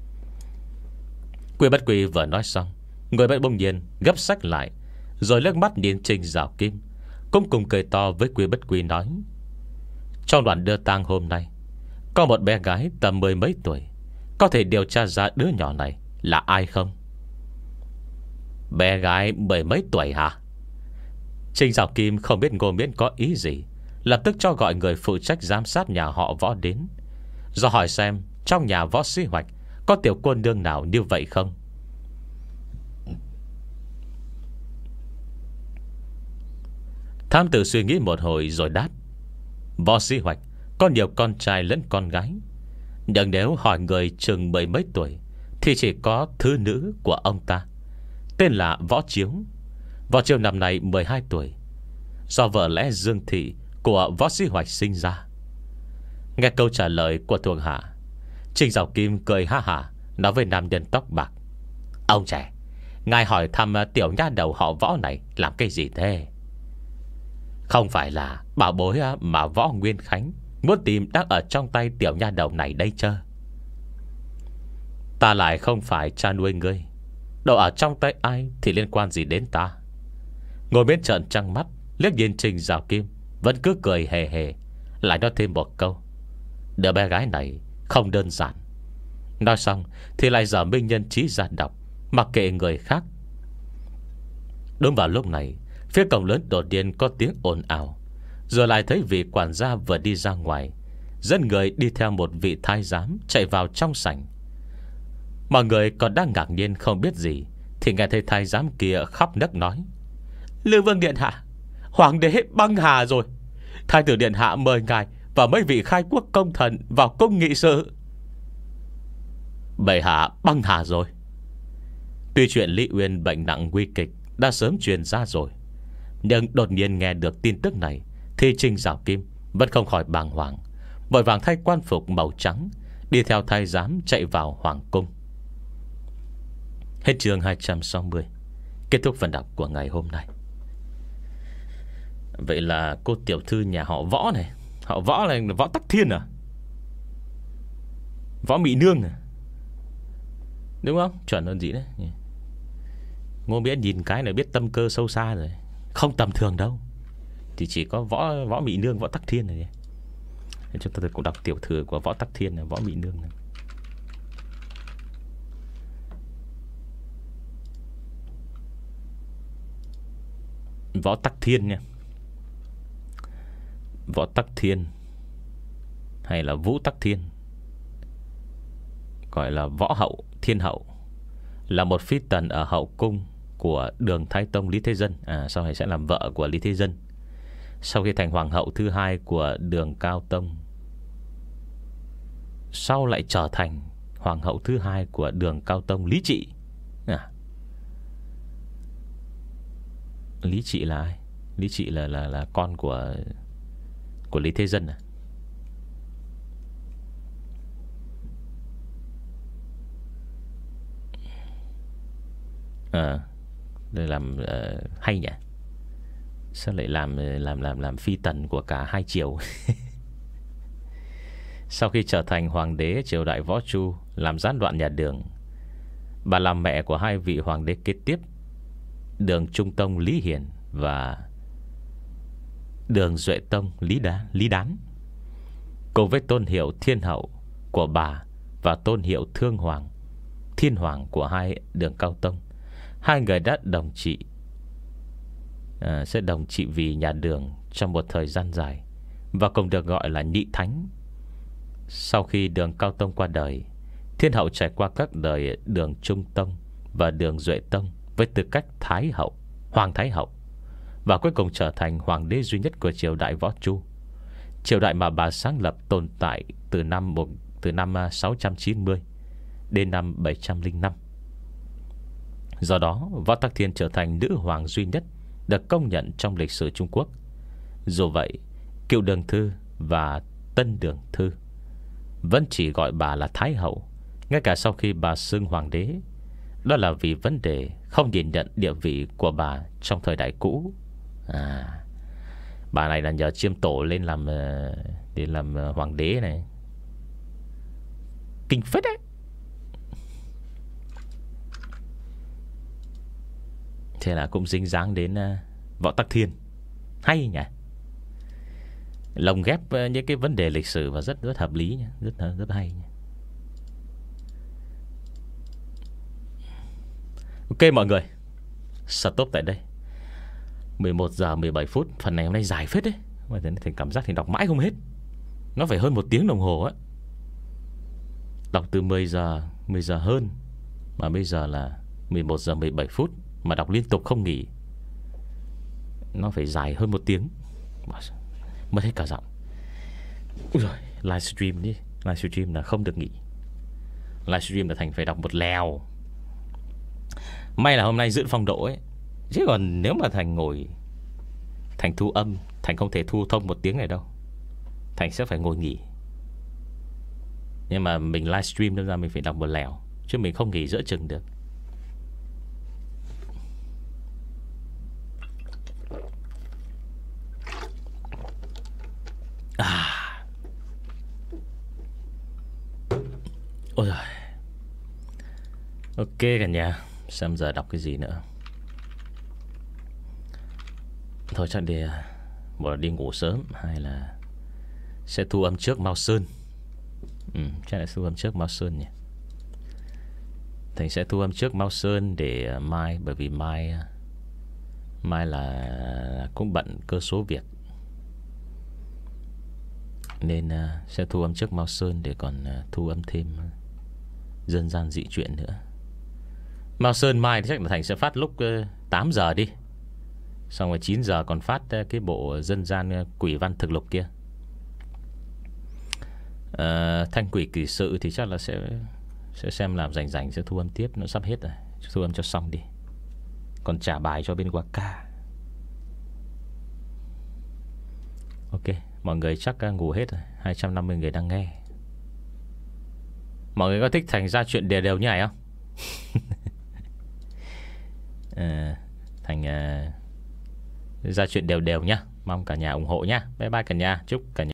Quy Bất Quy vừa nói xong, người bệnh bỗng nhiên gấp sách lại, rồi liếc mắt nhìn Trình Dạo Kim, cũng cùng cười to với Quy Bất Quy nói: Trong đoàn đưa tang hôm nay có một bé gái tầm mười mấy tuổi, có thể điều tra ra đứa nhỏ này là ai không? Bé gái mười mấy tuổi hả? Trình Dạo Kim không biết Ngô Miễn có ý gì, lập tức cho gọi người phụ trách giám sát nhà họ Võ đến, do hỏi xem trong nhà Võ Sĩ Hoạch có tiểu cô nương nào như vậy không. Thám tử suy nghĩ một hồi rồi đáp: Võ Sĩ Hoạch có nhiều con trai lẫn con gái, nhưng nếu hỏi người chừng mười mấy tuổi thì chỉ có thứ nữ của ông ta, tên là Võ Chiếu. Võ Chiếu năm nay mười hai tuổi, do vợ lẽ Dương Thị của Võ Sĩ Hoạch sinh ra. Nghe câu trả lời của thuộc hạ, Trình Giảo Kim cười ha hả, nói với nam nhân tóc bạc: Ông trẻ, ngài hỏi thăm tiểu nha đầu họ Võ này làm cái gì thế? Không phải là bảo bối mà Võ Nguyên Khánh muốn tìm đang ở trong tay tiểu nha đầu này đây chứ? Ta lại không phải cha nuôi ngươi, đồ ở trong tay ai thì liên quan gì đến ta? Ngồi bên trợn trăng mắt liếc nhìn Trình Giảo Kim, vẫn cứ cười hề hề, lại nói thêm một câu: Đứa bé gái này không đơn giản. Nói xong thì lại dở minh nhân trí ra đọc, mặc kệ người khác. Đúng vào lúc này, phía cổng lớn đột nhiên có tiếng ồn ào, rồi lại thấy vị quản gia vừa đi ra ngoài, dẫn người đi theo một vị thái giám chạy vào trong sảnh. Mọi người còn đang ngạc nhiên không biết gì, thì nghe thấy thái giám kia khóc nấc nói: Lư Vương điện hạ, hoàng đế băng hà rồi. Thái tử điện hạ mời ngài và mấy vị khai quốc công thần vào cung nghị sự. Bệ hạ băng hà rồi? Tuy chuyện Lý Uyên bệnh nặng nguy kịch đã sớm truyền ra rồi, nhưng đột nhiên nghe được tin tức này thì Trình Giảo Kim vẫn không khỏi bàng hoàng, vội vàng thay quan phục màu trắng, đi theo thái giám chạy vào hoàng cung. Hết chương hai trăm sáu mươi. Kết thúc phần đọc của ngày hôm nay. Vậy là cô tiểu thư nhà họ Võ này, họ Võ là Võ Tắc Thiên à? Võ Mị Nương à? Đúng không? Chuẩn hơn gì đấy. Ngô Miễn nhìn cái này biết tâm cơ sâu xa rồi, không tầm thường đâu. Thì chỉ có Võ Võ Mị Nương, Võ Tắc Thiên này. Chúng ta cũng đọc tiểu thư của Võ Tắc Thiên này, Võ Mị Nương này. Võ Tắc Thiên nha. Võ Tắc Thiên hay là Vũ Tắc Thiên, gọi là Võ Hậu Thiên Hậu, là một phi tần ở hậu cung của Đường Thái Tông Lý Thế Dân. À, sau này sẽ làm vợ của Lý Thế Dân, sau khi thành hoàng hậu thứ hai của Đường Cao Tông, sau lại trở thành hoàng hậu thứ hai của Đường Cao Tông Lý Trị. À, Lý Trị là ai? Lý Trị là là là con của của Lý Thế Dân à? À, đây làm uh, hay nhỉ. Sao lại làm làm làm làm phi tần của cả hai triều? Sau khi trở thành hoàng đế triều đại Võ Chu, làm gián đoạn nhà Đường, bà làm mẹ của hai vị hoàng đế kế tiếp, Đường Trung Tông Lý Hiển và Đường Duệ Tông Lý Đán, Lý Đán, cùng với tôn hiệu Thiên Hậu của bà và tôn hiệu Thương Hoàng, Thiên Hoàng của hai Đường Cao Tông. Hai người đã đồng trị à, sẽ đồng trị vì nhà Đường trong một thời gian dài, và cùng được gọi là nhị thánh. Sau khi Đường Cao Tông qua đời, Thiên Hậu trải qua các đời Đường Trung Tông và Đường Duệ Tông với tư cách Thái Hậu, Hoàng Thái Hậu, và cuối cùng trở thành hoàng đế duy nhất của triều đại Võ Chu, triều đại mà bà sáng lập tồn tại từ năm một, từ năm sáu trăm chín mươi đến năm bảy trăm lẻ năm. Do đó, Võ Tắc Thiên trở thành nữ hoàng duy nhất được công nhận trong lịch sử Trung Quốc. Dù vậy, Cựu Đường Thư và Tân Đường Thư vẫn chỉ gọi bà là Thái Hậu, ngay cả sau khi bà xưng hoàng đế. Đó là vì vấn đề không nhìn nhận địa vị của bà trong thời đại cũ. À, bà này là nhờ chiêm tổ lên làm để làm hoàng đế này. Kinh phết đấy. Thế là cũng dính dáng đến uh, Võ Tắc Thiên. Hay nhỉ. Lồng ghép uh, những cái vấn đề lịch sử và rất rất hợp lý nhỉ. Rất rất hay nhỉ. Ok mọi người, stop tại đây. Mười một giờ mười bảy phút. Phần này hôm nay dài phết đấy. Mà Thành cảm giác Thành đọc mãi không hết. Nó phải hơn một tiếng đồng hồ á. Đọc từ mười giờ mười giờ hơn. Mà bây giờ là mười một giờ mười bảy phút. Mà đọc liên tục không nghỉ. Nó phải dài hơn một tiếng. Mất hết cả giọng. Úi giời, livestream đi. Livestream là không được nghỉ. Livestream là Thành phải đọc một lèo. May là hôm nay giữ phong độ ấy. Chứ còn nếu mà Thành ngồi Thành thu âm, Thành không thể thu thông một tiếng này đâu. Thành sẽ phải ngồi nghỉ. Nhưng mà mình livestream nên ra mình phải đọc một lèo. Chứ mình không nghỉ giữa chừng được. À. Ôi giời. Ok cả nhà. Xem giờ đọc cái gì nữa. Thôi chắc đi. Một là đi ngủ sớm. Hay là sẽ thu âm trước Mao Sơn. Ừ, chắc là thu âm trước Mao Sơn nhỉ. Thành sẽ thu âm trước Mao Sơn để mai. Bởi vì mai Mai là cũng bận cơ số việc. Nên uh, sẽ thu âm trước Mao Sơn. Để còn uh, thu âm thêm dân gian dị chuyện nữa. Mao Sơn mai thì chắc là Thành sẽ phát lúc uh, tám giờ đi. Xong rồi chín giờ còn phát uh, cái bộ dân gian uh, quỷ văn thực lục kia. uh, Thanh quỷ kỳ sự thì chắc là sẽ Sẽ xem làm rảnh rảnh sẽ thu âm tiếp. Nó sắp hết rồi, thu âm cho xong đi. Còn trả bài cho bên Waka. Ok, mọi người chắc ngủ hết rồi. Hai trăm năm mươi người đang nghe. Mọi người có thích Thành ra chuyện đều đều như này không? à, Thành uh, ra chuyện đều đều nhá. Mong cả nhà ủng hộ nhá. Bye bye cả nhà. Chúc cả nhà